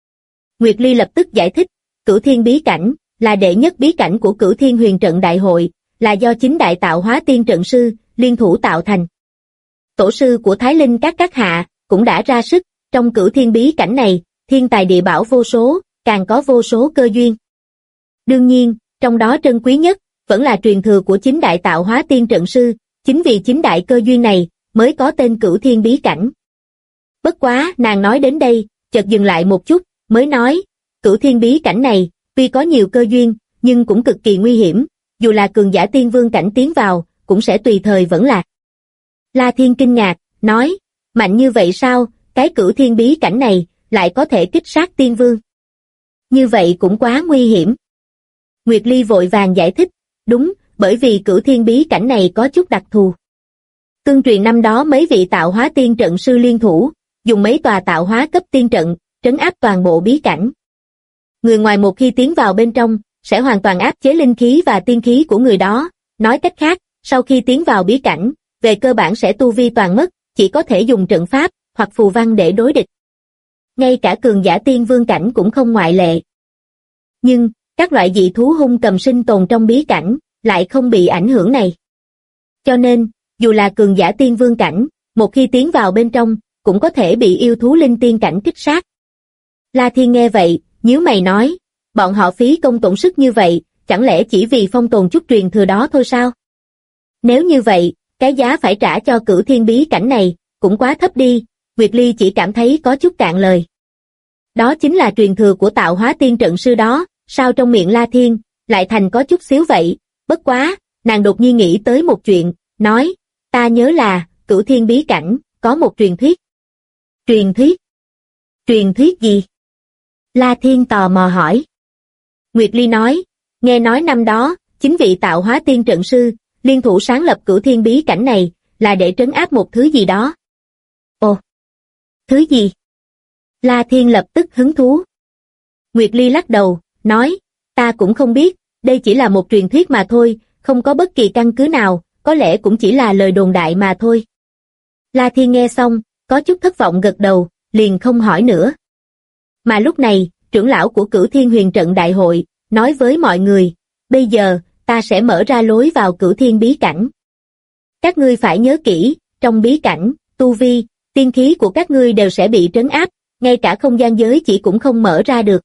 Nguyệt Ly lập tức giải thích, Cửu Thiên bí cảnh, là đệ nhất bí cảnh của Cửu Thiên Huyền Trận Đại hội, là do chính đại tạo hóa tiên trận sư, liên thủ tạo thành. Tổ sư của Thái Linh các hạ, cũng đã ra sức, trong Cửu Thiên bí cảnh này, thiên tài địa bảo vô số, càng có vô số cơ duyên. Đương nhiên, trong đó trân quý nhất, vẫn là truyền thừa của chính đại tạo hóa tiên trận sư, chính vì chính đại cơ duyên này, mới có tên Cửu Thiên bí cảnh. Bất quá, nàng nói đến đây, chợt dừng lại một chút, mới nói, Cửu Thiên bí cảnh này, tuy có nhiều cơ duyên, nhưng cũng cực kỳ nguy hiểm, dù là cường giả tiên vương cảnh tiến vào, cũng sẽ tùy thời vẫn lạc. La Thiên kinh ngạc, nói, mạnh như vậy sao, cái Cửu Thiên bí cảnh này, lại có thể kích sát tiên vương. Như vậy cũng quá nguy hiểm. Nguyệt Ly vội vàng giải thích, đúng, bởi vì cửu thiên bí cảnh này có chút đặc thù. Tương truyền năm đó mấy vị tạo hóa tiên trận sư liên thủ, dùng mấy tòa tạo hóa cấp tiên trận, trấn áp toàn bộ bí cảnh. Người ngoài một khi tiến vào bên trong, sẽ hoàn toàn áp chế linh khí và tiên khí của người đó. Nói cách khác, sau khi tiến vào bí cảnh, về cơ bản sẽ tu vi toàn mất, chỉ có thể dùng trận pháp hoặc phù văn để đối địch. Ngay cả cường giả tiên vương cảnh cũng không ngoại lệ. Nhưng, các loại dị thú hung cầm sinh tồn trong bí cảnh, lại không bị ảnh hưởng này. Cho nên, dù là cường giả tiên vương cảnh, một khi tiến vào bên trong, cũng có thể bị yêu thú linh tiên cảnh kích sát. La Thiên nghe vậy, nhíu mày nói, bọn họ phí công tổn sức như vậy, chẳng lẽ chỉ vì phong tồn chút truyền thừa đó thôi sao? Nếu như vậy, cái giá phải trả cho cửu thiên bí cảnh này, cũng quá thấp đi, Nguyệt Ly chỉ cảm thấy có chút cạn lời. Đó chính là truyền thừa của tạo hóa tiên trận sư đó, sao trong miệng La Thiên, lại thành có chút xíu vậy, bất quá, nàng đột nhiên nghĩ tới một chuyện, nói, ta nhớ là, cửu thiên bí cảnh, có một truyền thuyết. Truyền thuyết? Truyền thuyết gì? La Thiên tò mò hỏi. Nguyệt Ly nói, nghe nói năm đó, chính vị tạo hóa tiên trận sư, liên thủ sáng lập cửu thiên bí cảnh này, là để trấn áp một thứ gì đó. Ồ, thứ gì? La Thiên lập tức hứng thú. Nguyệt Ly lắc đầu, nói, ta cũng không biết, đây chỉ là một truyền thuyết mà thôi, không có bất kỳ căn cứ nào, có lẽ cũng chỉ là lời đồn đại mà thôi. La Thiên nghe xong, có chút thất vọng gật đầu, liền không hỏi nữa. Mà lúc này, trưởng lão của Cửu Thiên Huyền Trận Đại hội, nói với mọi người, bây giờ, ta sẽ mở ra lối vào Cửu Thiên bí cảnh. Các ngươi phải nhớ kỹ, trong bí cảnh, tu vi, tiên khí của các ngươi đều sẽ bị trấn áp, ngay cả không gian giới chỉ cũng không mở ra được.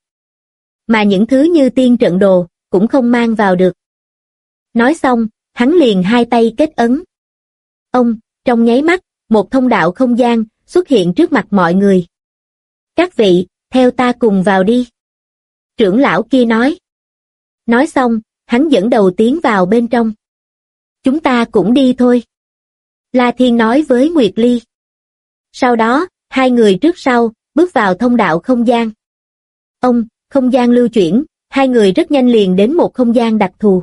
Mà những thứ như tiên trận đồ, cũng không mang vào được. Nói xong, hắn liền hai tay kết ấn. Ông, trong nháy mắt, một thông đạo không gian, xuất hiện trước mặt mọi người. Các vị, theo ta cùng vào đi. Trưởng lão kia nói. Nói xong, hắn dẫn đầu tiến vào bên trong. Chúng ta cũng đi thôi. La Thiên nói với Nguyệt Ly. Sau đó, hai người trước sau, bước vào thông đạo không gian. Ông, không gian lưu chuyển, hai người rất nhanh liền đến một không gian đặc thù.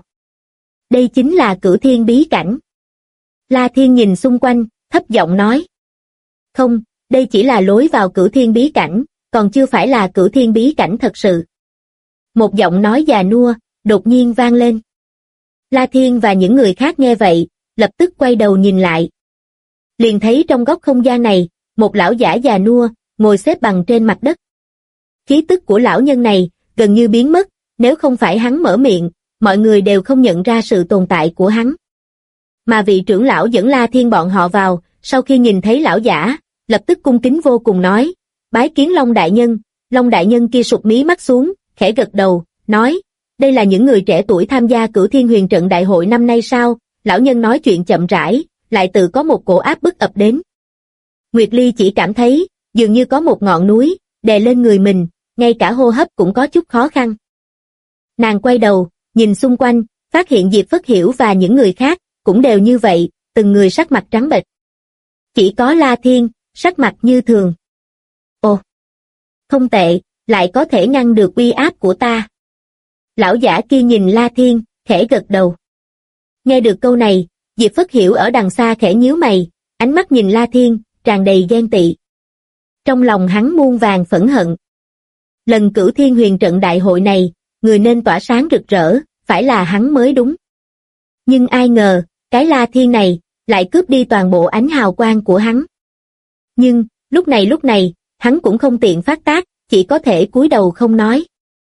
Đây chính là Cửu Thiên bí cảnh. La Thiên nhìn xung quanh, thấp giọng nói. Không, đây chỉ là lối vào Cửu Thiên bí cảnh, còn chưa phải là Cửu Thiên bí cảnh thật sự. Một giọng nói già nua, đột nhiên vang lên. La Thiên và những người khác nghe vậy, lập tức quay đầu nhìn lại. Liền thấy trong góc không gian này, một lão giả già nua, ngồi xếp bằng trên mặt đất. Khí tức của lão nhân này, gần như biến mất, nếu không phải hắn mở miệng, mọi người đều không nhận ra sự tồn tại của hắn. Mà vị trưởng lão dẫn La Thiên bọn họ vào, sau khi nhìn thấy lão giả, lập tức cung kính vô cùng nói, bái kiến Long đại nhân. Long đại nhân kia sụp mí mắt xuống, khẽ gật đầu, nói, đây là những người trẻ tuổi tham gia Cửu Thiên Huyền Trận Đại hội năm nay sao? Lão nhân nói chuyện chậm rãi, lại tự có một cổ áp bức ập đến. Nguyệt Ly chỉ cảm thấy, dường như có một ngọn núi, đè lên người mình, ngay cả hô hấp cũng có chút khó khăn. Nàng quay đầu, nhìn xung quanh, phát hiện Diệp Phất Hiểu và những người khác, cũng đều như vậy, từng người sắc mặt trắng bệch. Chỉ có La Thiên, sắc mặt như thường. Ồ, không tệ, lại có thể ngăn được uy áp của ta. Lão giả kia nhìn La Thiên, khẽ gật đầu. Nghe được câu này, Diệp Phất Hiểu ở đằng xa khẽ nhíu mày, ánh mắt nhìn La Thiên, tràn đầy ghen tị. Trong lòng hắn muôn vàn phẫn hận. Lần Cửu Thiên Huyền Trận Đại hội này, người nên tỏa sáng rực rỡ, phải là hắn mới đúng. Nhưng ai ngờ, cái La Thiên này, lại cướp đi toàn bộ ánh hào quang của hắn. Nhưng, lúc này, hắn cũng không tiện phát tác, chỉ có thể cúi đầu không nói.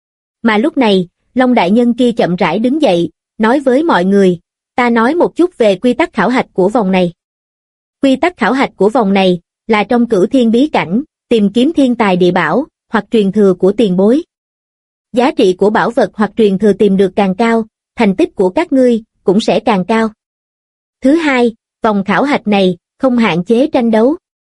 Mà lúc này, Long đại nhân kia chậm rãi đứng dậy, nói với mọi người, ta nói một chút về quy tắc khảo hạch của vòng này. Quy tắc khảo hạch của vòng này, là trong Cửu Thiên bí cảnh, tìm kiếm thiên tài địa bảo, hoặc truyền thừa của tiền bối. Giá trị của bảo vật hoặc truyền thừa tìm được càng cao, thành tích của các ngươi, cũng sẽ càng cao. Thứ hai, vòng khảo hạch này, không hạn chế tranh đấu.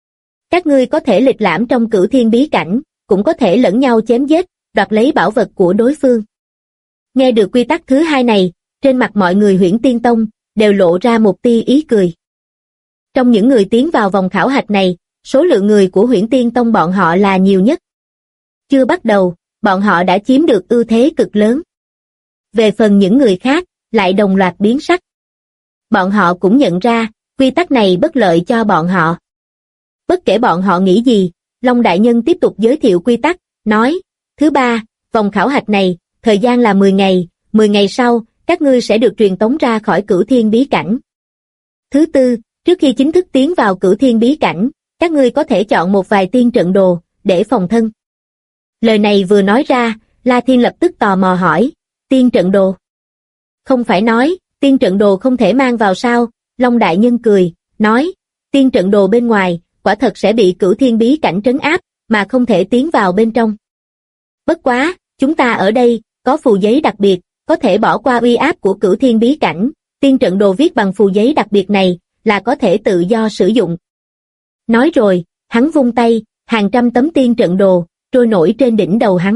Các ngươi có thể lịch lãm trong Cửu Thiên bí cảnh, cũng có thể lẫn nhau chém giết, đoạt lấy bảo vật của đối phương. Nghe được quy tắc thứ hai này, trên mặt mọi người Huyễn Tiên Tông, đều lộ ra một tia ý cười. Trong những người tiến vào vòng khảo hạch này, số lượng người của Huyễn Tiên Tông bọn họ là nhiều nhất. Chưa bắt đầu, bọn họ đã chiếm được ưu thế cực lớn. Về phần những người khác, lại đồng loạt biến sắc. Bọn họ cũng nhận ra, quy tắc này bất lợi cho bọn họ. Bất kể bọn họ nghĩ gì, Long Đại Nhân tiếp tục giới thiệu quy tắc, nói, thứ ba, vòng khảo hạch này, thời gian là 10 ngày, 10 ngày sau, các ngươi sẽ được truyền tống ra khỏi Cửu Thiên bí cảnh. Thứ tư, trước khi chính thức tiến vào Cửu Thiên bí cảnh, các ngươi có thể chọn một vài tiên trận đồ, để phòng thân. Lời này vừa nói ra, La Thiên lập tức tò mò hỏi, tiên trận đồ. Không phải nói, tiên trận đồ không thể mang vào sao? Long Đại Nhân cười, nói, tiên trận đồ bên ngoài, quả thật sẽ bị Cửu Thiên bí cảnh trấn áp, mà không thể tiến vào bên trong. Bất quá, chúng ta ở đây, có phù giấy đặc biệt, có thể bỏ qua uy áp của Cửu Thiên bí cảnh, tiên trận đồ viết bằng phù giấy đặc biệt này, là có thể tự do sử dụng. Nói rồi, hắn vung tay, hàng trăm tấm tiên trận đồ, trôi nổi trên đỉnh đầu hắn.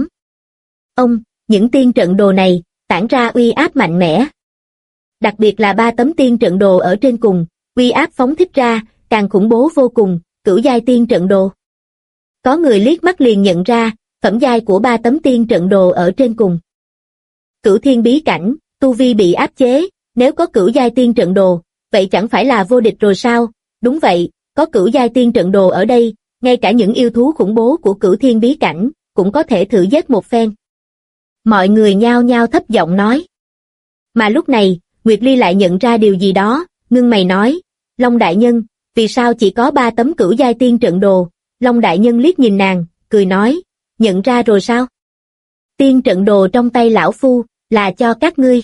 Những tiên trận đồ này, tản ra uy áp mạnh mẽ. Đặc biệt là 3 tấm tiên trận đồ ở trên cùng, uy áp phóng thích ra, càng khủng bố vô cùng, cửu giai tiên trận đồ. Có người liếc mắt liền nhận ra, phẩm giai của 3 tấm tiên trận đồ ở trên cùng. Cửu Thiên bí cảnh, tu vi bị áp chế, nếu có cửu giai tiên trận đồ, vậy chẳng phải là vô địch rồi sao? Đúng vậy, có cửu giai tiên trận đồ ở đây, ngay cả những yêu thú khủng bố của Cửu Thiên bí cảnh, cũng có thể thử giết một phen. Mọi người nhao nhao thấp giọng nói. Mà lúc này, Nguyệt Ly lại nhận ra điều gì đó, ngưng mày nói, Long Đại Nhân, vì sao chỉ có 3 tấm cửu giai tiên trận đồ? Long Đại Nhân liếc nhìn nàng, cười nói, nhận ra rồi sao? Tiên trận đồ trong tay lão phu, là cho các ngươi.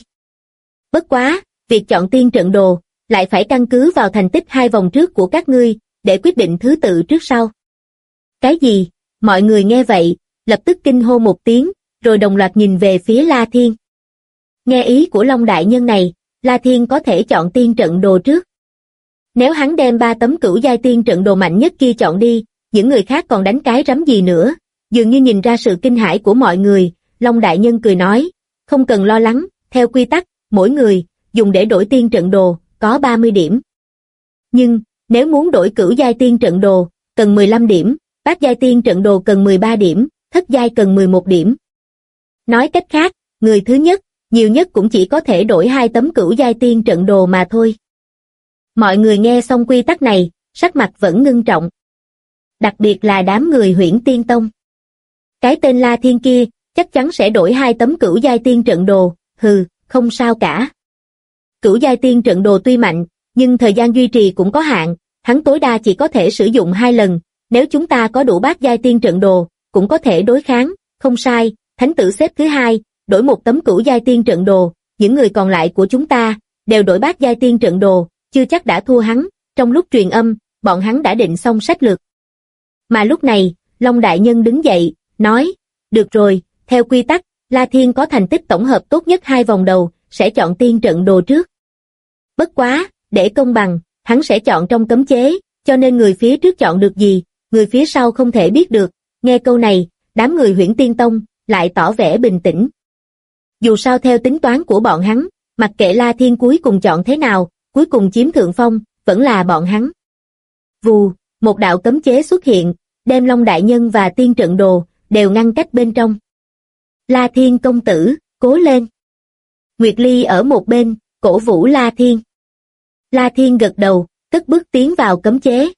Bất quá, việc chọn tiên trận đồ, lại phải căn cứ vào thành tích 2 vòng trước của các ngươi, để quyết định thứ tự trước sau. Cái gì? Mọi người nghe vậy, lập tức kinh hô một tiếng, rồi đồng loạt nhìn về phía La Thiên. Nghe ý của Long Đại Nhân này, La Thiên có thể chọn tiên trận đồ trước. Nếu hắn đem 3 tấm cửu giai tiên trận đồ mạnh nhất kia chọn đi, những người khác còn đánh cái rắm gì nữa? Dường như nhìn ra sự kinh hãi của mọi người, Long Đại Nhân cười nói, không cần lo lắng, theo quy tắc, mỗi người, dùng để đổi tiên trận đồ, có 30 điểm. Nhưng, nếu muốn đổi cửu giai tiên trận đồ, cần 15 điểm, bát giai tiên trận đồ cần 13 điểm, thất giai cần 11 điểm. Nói cách khác, người thứ nhất, nhiều nhất cũng chỉ có thể đổi 2 tấm cửu giai tiên trận đồ mà thôi. Mọi người nghe xong quy tắc này, sắc mặt vẫn ngưng trọng. Đặc biệt là đám người Huyễn Tiên Tông. Cái tên La Thiên kia, chắc chắn sẽ đổi 2 tấm cửu giai tiên trận đồ, hừ, không sao cả. Cửu giai tiên trận đồ tuy mạnh, nhưng thời gian duy trì cũng có hạn, hắn tối đa chỉ có thể sử dụng 2 lần, nếu chúng ta có đủ bát giai tiên trận đồ, cũng có thể đối kháng, không sai, thánh tử xếp thứ 2, đổi 1 tấm cửu giai tiên trận đồ, những người còn lại của chúng ta, đều đổi bát giai tiên trận đồ, chưa chắc đã thua hắn, trong lúc truyền âm, bọn hắn đã định xong sách lược. Mà lúc này, Long Đại Nhân đứng dậy, nói, được rồi, theo quy tắc, La Thiên có thành tích tổng hợp tốt nhất 2 vòng đầu, sẽ chọn tiên trận đồ trước. Bất quá, để công bằng, hắn sẽ chọn trong cấm chế, cho nên người phía trước chọn được gì, người phía sau không thể biết được. Nghe câu này, đám người Huyễn Tiên Tông lại tỏ vẻ bình tĩnh. Dù sao theo tính toán của bọn hắn, mặc kệ La Thiên cuối cùng chọn thế nào, cuối cùng chiếm thượng phong, vẫn là bọn hắn. Vù, một đạo cấm chế xuất hiện, đem Long Đại Nhân và tiên trận đồ, đều ngăn cách bên trong. La Thiên công tử, cố lên. Nguyệt Ly ở một bên, cổ vũ La Thiên. La Thiên gật đầu, cất bước tiến vào cấm chế.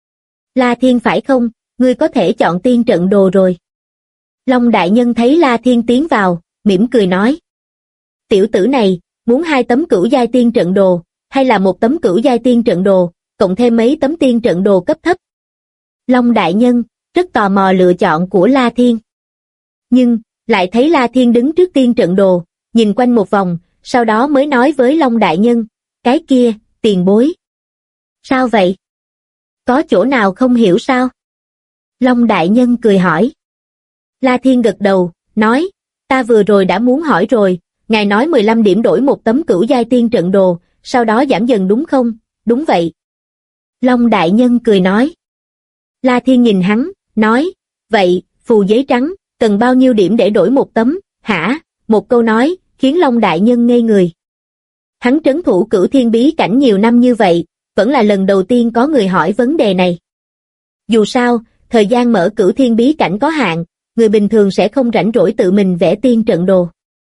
La Thiên phải không, ngươi có thể chọn tiên trận đồ rồi. Long Đại Nhân thấy La Thiên tiến vào, mỉm cười nói. Tiểu tử này, muốn 2 tấm cửu giai tiên trận đồ, hay là 1 tấm cửu giai tiên trận đồ, cộng thêm mấy tấm tiên trận đồ cấp thấp. Long Đại Nhân, rất tò mò lựa chọn của La Thiên. Nhưng, lại thấy La Thiên đứng trước tiên trận đồ, nhìn quanh một vòng, sau đó mới nói với Long Đại Nhân, cái kia, tiền bối. Sao vậy? Có chỗ nào không hiểu sao? Long Đại Nhân cười hỏi. La Thiên gật đầu, nói, ta vừa rồi đã muốn hỏi rồi, ngài nói 15 điểm đổi 1 tấm cửu giai tiên trận đồ, sau đó giảm dần đúng không? Đúng vậy. Long Đại Nhân cười nói. La Thiên nhìn hắn, nói, vậy, phù giấy trắng, cần bao nhiêu điểm để đổi 1 tấm, hả? Một câu nói, khiến Long Đại Nhân ngây người. Hắn trấn thủ Cửu Thiên bí cảnh nhiều năm như vậy, vẫn là lần đầu tiên có người hỏi vấn đề này. Dù sao, thời gian mở Cửu Thiên bí cảnh có hạn, người bình thường sẽ không rảnh rỗi tự mình vẽ tiên trận đồ.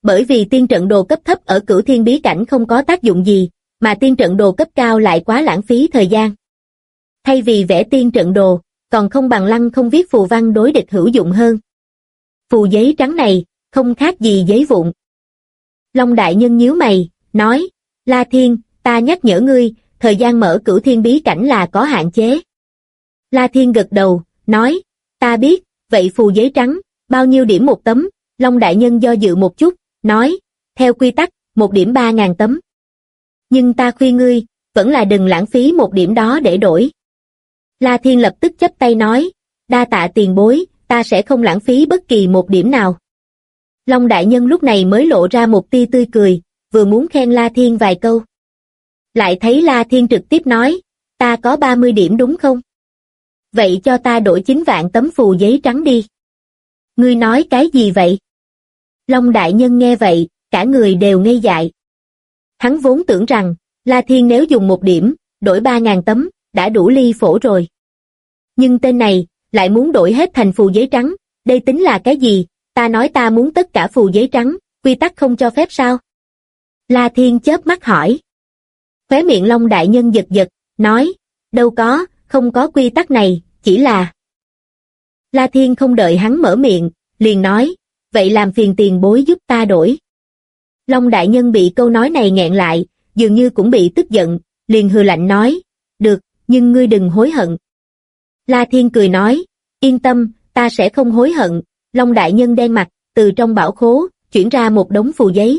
bởi vì tiên trận đồ cấp thấp ở Cửu Thiên bí cảnh không có tác dụng gì, mà tiên trận đồ cấp cao lại quá lãng phí thời gian. Thay vì vẽ tiên trận đồ, còn không bằng lăng không viết phù văn đối địch hữu dụng hơn. Phù giấy trắng này, không khác gì giấy vụn. Long đại nhân nhíu mày, nói, La Thiên, ta nhắc nhở ngươi, thời gian mở Cửu Thiên bí cảnh là có hạn chế. La Thiên gật đầu, nói, ta biết, vậy phù giấy trắng, bao nhiêu điểm một tấm? Long đại nhân do dự một chút, nói, theo quy tắc, 1 điểm 3.000 tấm. Nhưng ta khuyên ngươi, vẫn là đừng lãng phí 1 điểm đó để đổi. La Thiên lập tức chắp tay nói, đa tạ tiền bối, ta sẽ không lãng phí bất kỳ 1 điểm nào. Long đại nhân lúc này mới lộ ra một tia tươi cười, vừa muốn khen La Thiên vài câu. Lại thấy La Thiên trực tiếp nói, ta có 30 điểm đúng không? Vậy cho ta đổi 9 vạn tấm phù giấy trắng đi. Ngươi nói cái gì vậy? Long đại nhân nghe vậy, cả người đều ngây dại. Hắn vốn tưởng rằng, La Thiên nếu dùng 1 điểm, đổi 3.000 tấm, đã đủ ly phổ rồi. Nhưng tên này, lại muốn đổi hết thành phù giấy trắng, đây tính là cái gì? Ta nói ta muốn tất cả phù giấy trắng, quy tắc không cho phép sao? La Thiên chớp mắt hỏi. Khóe miệng Long đại nhân giật giật, nói, đâu có, không có quy tắc này, chỉ là... La Thiên không đợi hắn mở miệng, liền nói, vậy làm phiền tiền bối giúp ta đổi. Long đại nhân bị câu nói này nghẹn lại, dường như cũng bị tức giận, liền hừ lạnh nói, được, nhưng ngươi đừng hối hận. La Thiên cười nói, yên tâm, ta sẽ không hối hận. Long đại nhân đen mặt, từ trong bảo khố, chuyển ra một đống phù giấy.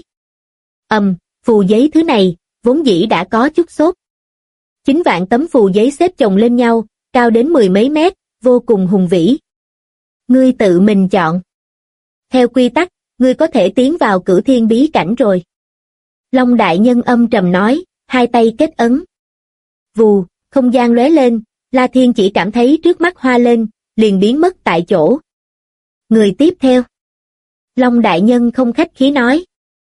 Phù giấy thứ này, vốn dĩ đã có chút xốp. 9 vạn tấm phù giấy xếp chồng lên nhau, cao đến 10 mấy mét, vô cùng hùng vĩ. Ngươi tự mình chọn. Theo quy tắc, ngươi có thể tiến vào Cửu Thiên bí cảnh rồi. Long đại nhân âm trầm nói, hai tay kết ấn. Vù, không gian lóe lên, La Thiên chỉ cảm thấy trước mắt hoa lên, liền biến mất tại chỗ. Người tiếp theo. Long đại nhân không khách khí nói.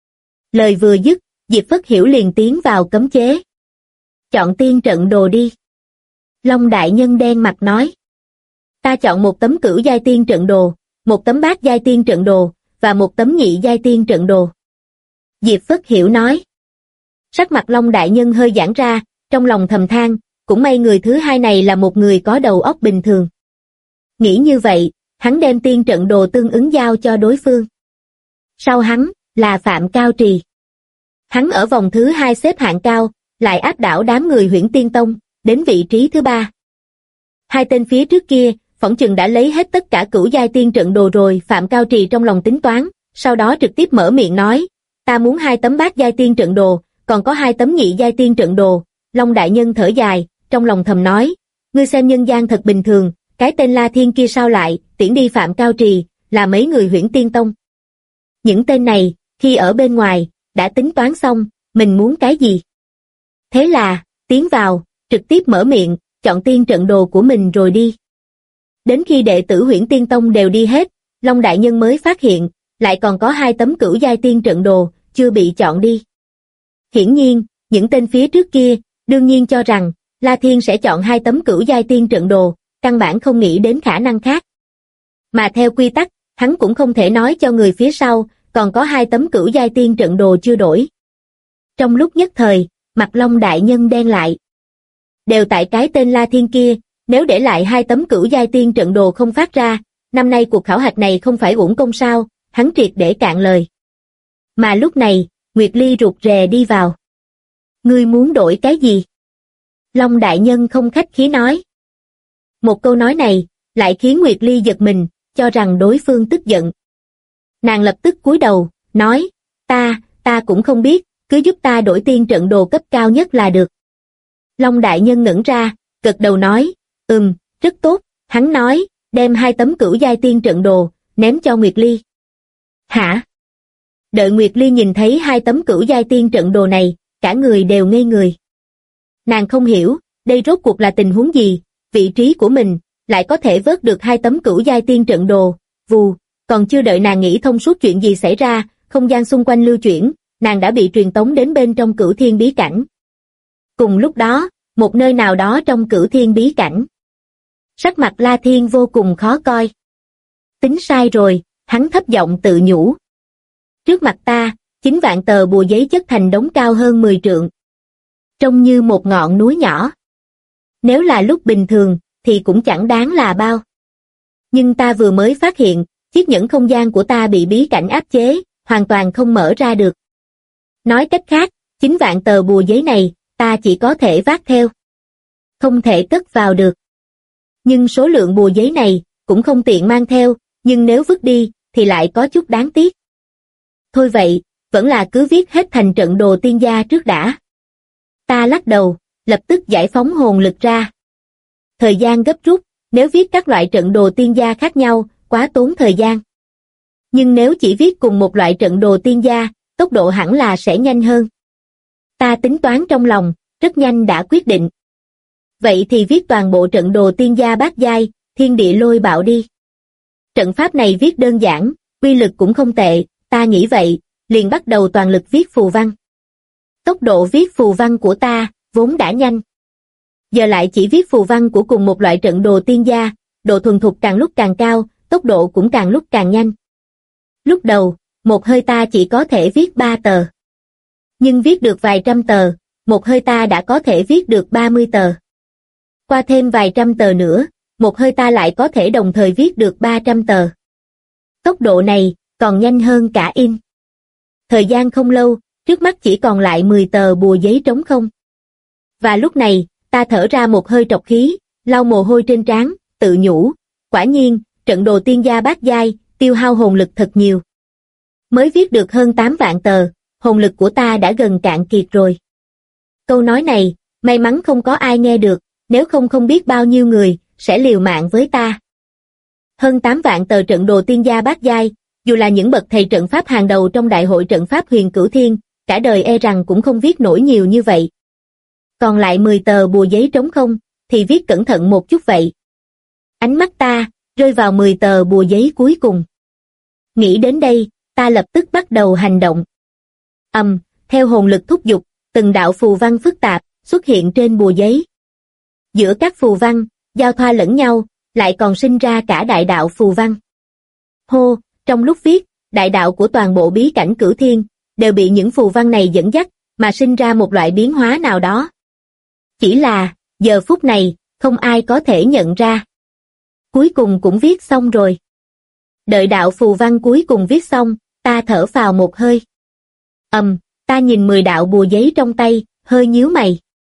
Lời vừa dứt, Diệp Phất Hiểu liền tiến vào cấm chế. Chọn tiên trận đồ đi. Long đại nhân đen mặt nói. Ta chọn một tấm cửu giai tiên trận đồ, một tấm bát giai tiên trận đồ, và một tấm nhị giai tiên trận đồ. Diệp Phất Hiểu nói. Sắc mặt Long đại nhân hơi giãn ra, trong lòng thầm than, cũng may người thứ hai này là một người có đầu óc bình thường. Nghĩ như vậy, hắn đem tiên trận đồ tương ứng giao cho đối phương. Sau hắn, là Phạm Cao Trì. Hắn ở vòng thứ 2 xếp hạng cao, lại áp đảo đám người Huyễn Tiên Tông, đến vị trí thứ 3. Hai tên phía trước kia, phỏng chừng đã lấy hết tất cả cửu giai tiên trận đồ rồi. Phạm Cao Trì trong lòng tính toán, sau đó trực tiếp mở miệng nói, ta muốn 2 tấm bát giai tiên trận đồ, còn có 2 tấm nhị giai tiên trận đồ. Long đại nhân thở dài, trong lòng thầm nói, ngươi xem nhân gian thật bình thường, cái tên La Thiên kia sao lại tiễn đi Phạm Cao Trì, là mấy người Huyễn Tiên Tông. Những tên này, khi ở bên ngoài, đã tính toán xong, mình muốn cái gì. Thế là, tiến vào, trực tiếp mở miệng, chọn tiên trận đồ của mình rồi đi. Đến khi đệ tử Huyễn Tiên Tông đều đi hết, Long đại nhân mới phát hiện, lại còn có 2 tấm cửu giai tiên trận đồ, chưa bị chọn đi. Hiển nhiên, những tên phía trước kia, đương nhiên cho rằng, La Thiên sẽ chọn 2 tấm cửu giai tiên trận đồ, căn bản không nghĩ đến khả năng khác. Mà theo quy tắc, hắn cũng không thể nói cho người phía sau, còn có 2 tấm cửu giai tiên trận đồ chưa đổi. Trong lúc nhất thời, mặt Long đại nhân đen lại. Đều tại cái tên La Thiên kia, nếu để lại 2 tấm cửu giai tiên trận đồ không phát ra, năm nay cuộc khảo hạch này không phải uổng công sao, hắn triệt để cạn lời. Mà lúc này, Nguyệt Ly rụt rè đi vào. Ngươi muốn đổi cái gì? Long đại nhân không khách khí nói. Một câu nói này, lại khiến Nguyệt Ly giật mình, cho rằng đối phương tức giận. Nàng lập tức cúi đầu, nói, ta cũng không biết, cứ giúp ta đổi tiên trận đồ cấp cao nhất là được. Long đại nhân ngẩn ra, gật đầu nói, rất tốt, hắn nói, đem 2 tấm cửu giai tiên trận đồ, ném cho Nguyệt Ly. Hả? Đợi Nguyệt Ly nhìn thấy 2 tấm cửu giai tiên trận đồ này, cả người đều ngây người. Nàng không hiểu, đây rốt cuộc là tình huống gì, vị trí của mình, lại có thể vớt được 2 tấm cửu giai tiên trận đồ, vù, còn chưa đợi nàng nghĩ thông suốt chuyện gì xảy ra, không gian xung quanh lưu chuyển, nàng đã bị truyền tống đến bên trong Cửu Thiên bí cảnh. Cùng lúc đó, một nơi nào đó trong Cửu Thiên bí cảnh. Sắc mặt La Thiên vô cùng khó coi. Tính sai rồi, hắn thấp giọng tự nhủ. Trước mặt ta, 9 vạn tờ bùa giấy chất thành đống cao hơn 10 trượng. Trông như một ngọn núi nhỏ. Nếu là lúc bình thường, thì cũng chẳng đáng là bao. Nhưng ta vừa mới phát hiện, chiếc nhẫn không gian của ta bị bí cảnh áp chế, hoàn toàn không mở ra được. Nói cách khác, 9 vạn tờ bùa giấy này, ta chỉ có thể vác theo. Không thể cất vào được. Nhưng số lượng bùa giấy này, cũng không tiện mang theo, nhưng nếu vứt đi, thì lại có chút đáng tiếc. Thôi vậy, vẫn là cứ viết hết thành trận đồ tiên gia trước đã. Ta lắc đầu, lập tức giải phóng hồn lực ra. Thời gian gấp rút, nếu viết các loại trận đồ tiên gia khác nhau, quá tốn thời gian. Nhưng nếu chỉ viết cùng một loại trận đồ tiên gia, tốc độ hẳn là sẽ nhanh hơn. Ta tính toán trong lòng, rất nhanh đã quyết định. Vậy thì viết toàn bộ trận đồ tiên gia bát giai, thiên địa lôi bạo đi. Trận pháp này viết đơn giản, uy lực cũng không tệ, ta nghĩ vậy, liền bắt đầu toàn lực viết phù văn. Tốc độ viết phù văn của ta, vốn đã nhanh. Giờ lại chỉ viết phù văn của cùng một loại trận đồ tiên gia, độ thuần thục càng lúc càng cao, tốc độ cũng càng lúc càng nhanh. Lúc đầu, một hơi ta chỉ có thể viết 3 tờ. Nhưng viết được vài trăm tờ, một hơi ta đã có thể viết được 30 tờ. Qua thêm vài trăm tờ nữa, một hơi ta lại có thể đồng thời viết được 300 tờ. Tốc độ này, còn nhanh hơn cả in. Thời gian không lâu, trước mắt chỉ còn lại 10 tờ bùa giấy trống không. Và lúc này, ta thở ra một hơi trọc khí, lau mồ hôi trên trán, tự nhủ, quả nhiên, trận đồ tiên gia bát giai, tiêu hao hồn lực thật nhiều. Mới viết được hơn 8 vạn tờ, hồn lực của ta đã gần cạn kiệt rồi. Câu nói này, may mắn không có ai nghe được, nếu không biết bao nhiêu người, sẽ liều mạng với ta. Hơn 8 vạn tờ trận đồ tiên gia bát giai, dù là những bậc thầy trận pháp hàng đầu trong đại hội trận pháp huyền cửu thiên, cả đời e rằng cũng không viết nổi nhiều như vậy. Còn lại 10 tờ bùa giấy trống không, thì viết cẩn thận một chút vậy. Ánh mắt ta, rơi vào 10 tờ bùa giấy cuối cùng. Nghĩ đến đây, ta lập tức bắt đầu hành động. Theo hồn lực thúc giục, từng đạo phù văn phức tạp, xuất hiện trên bùa giấy. Giữa các phù văn, giao thoa lẫn nhau, lại còn sinh ra cả đại đạo phù văn. Hô, trong lúc viết, đại đạo của toàn bộ bí cảnh cửu thiên, đều bị những phù văn này dẫn dắt, mà sinh ra một loại biến hóa nào đó. Chỉ là, giờ phút này, không ai có thể nhận ra. Cuối cùng cũng viết xong rồi. Đợi đạo phù văn cuối cùng viết xong, ta thở phào một hơi. Ta nhìn 10 đạo bùa giấy trong tay, hơi nhíu mày.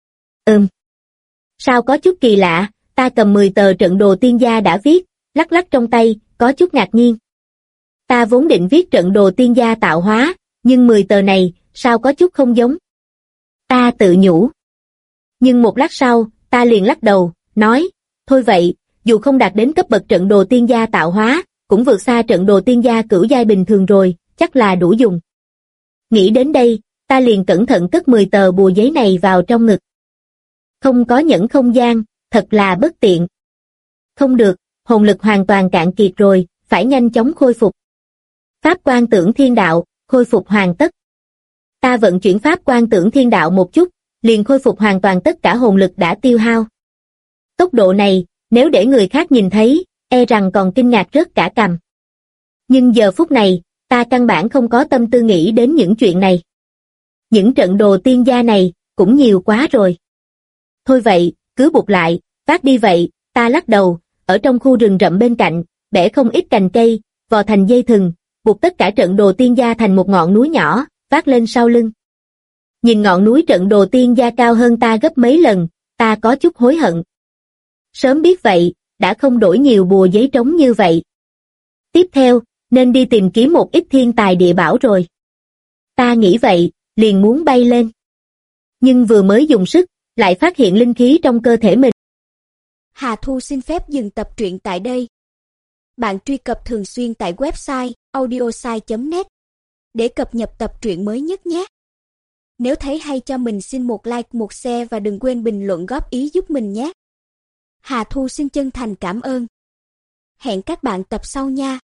Sao có chút kỳ lạ, ta cầm 10 tờ trận đồ tiên gia đã viết, lắc lắc trong tay, có chút ngạc nhiên. Ta vốn định viết trận đồ tiên gia tạo hóa, nhưng 10 tờ này, sao có chút không giống. Ta tự nhủ. Nhưng một lát sau, ta liền lắc đầu, nói, thôi vậy, dù không đạt đến cấp bậc trận đồ tiên gia tạo hóa, cũng vượt xa trận đồ tiên gia cửu giai bình thường rồi, chắc là đủ dùng. Nghĩ đến đây, ta liền cẩn thận cất 10 tờ bùa giấy này vào trong ngực. Không có nhẫn không gian, thật là bất tiện. Không được, hồn lực hoàn toàn cạn kiệt rồi, phải nhanh chóng khôi phục. Pháp quan tưởng thiên đạo, khôi phục hoàn tất. Ta vận chuyển pháp quan tưởng thiên đạo một chút, liền khôi phục hoàn toàn tất cả hồn lực đã tiêu hao. Tốc độ này, nếu để người khác nhìn thấy, e rằng còn kinh ngạc rớt cả cằm. Nhưng giờ phút này, ta căn bản không có tâm tư nghĩ đến những chuyện này. Những trận đồ tiên gia này, cũng nhiều quá rồi. Thôi vậy, cứ buộc lại, vác đi vậy, ta lắc đầu, ở trong khu rừng rậm bên cạnh, bẻ không ít cành cây, vò thành dây thừng, buộc tất cả trận đồ tiên gia thành một ngọn núi nhỏ, vác lên sau lưng. Nhìn ngọn núi trận đồ tiên gia cao hơn ta gấp mấy lần, ta có chút hối hận. Sớm biết vậy, đã không đổi nhiều bùa giấy trống như vậy. Tiếp theo, nên đi tìm kiếm một ít thiên tài địa bảo rồi. Ta nghĩ vậy, liền muốn bay lên. Nhưng vừa mới dùng sức, lại phát hiện linh khí trong cơ thể mình. Hà Thu xin phép dừng tập truyện tại đây. Bạn truy cập thường xuyên tại website audiosai.net để cập nhật tập truyện mới nhất nhé. Nếu thấy hay cho mình xin một like, một share và đừng quên bình luận góp ý giúp mình nhé. Hà Thu xin chân thành cảm ơn. Hẹn các bạn tập sau nha.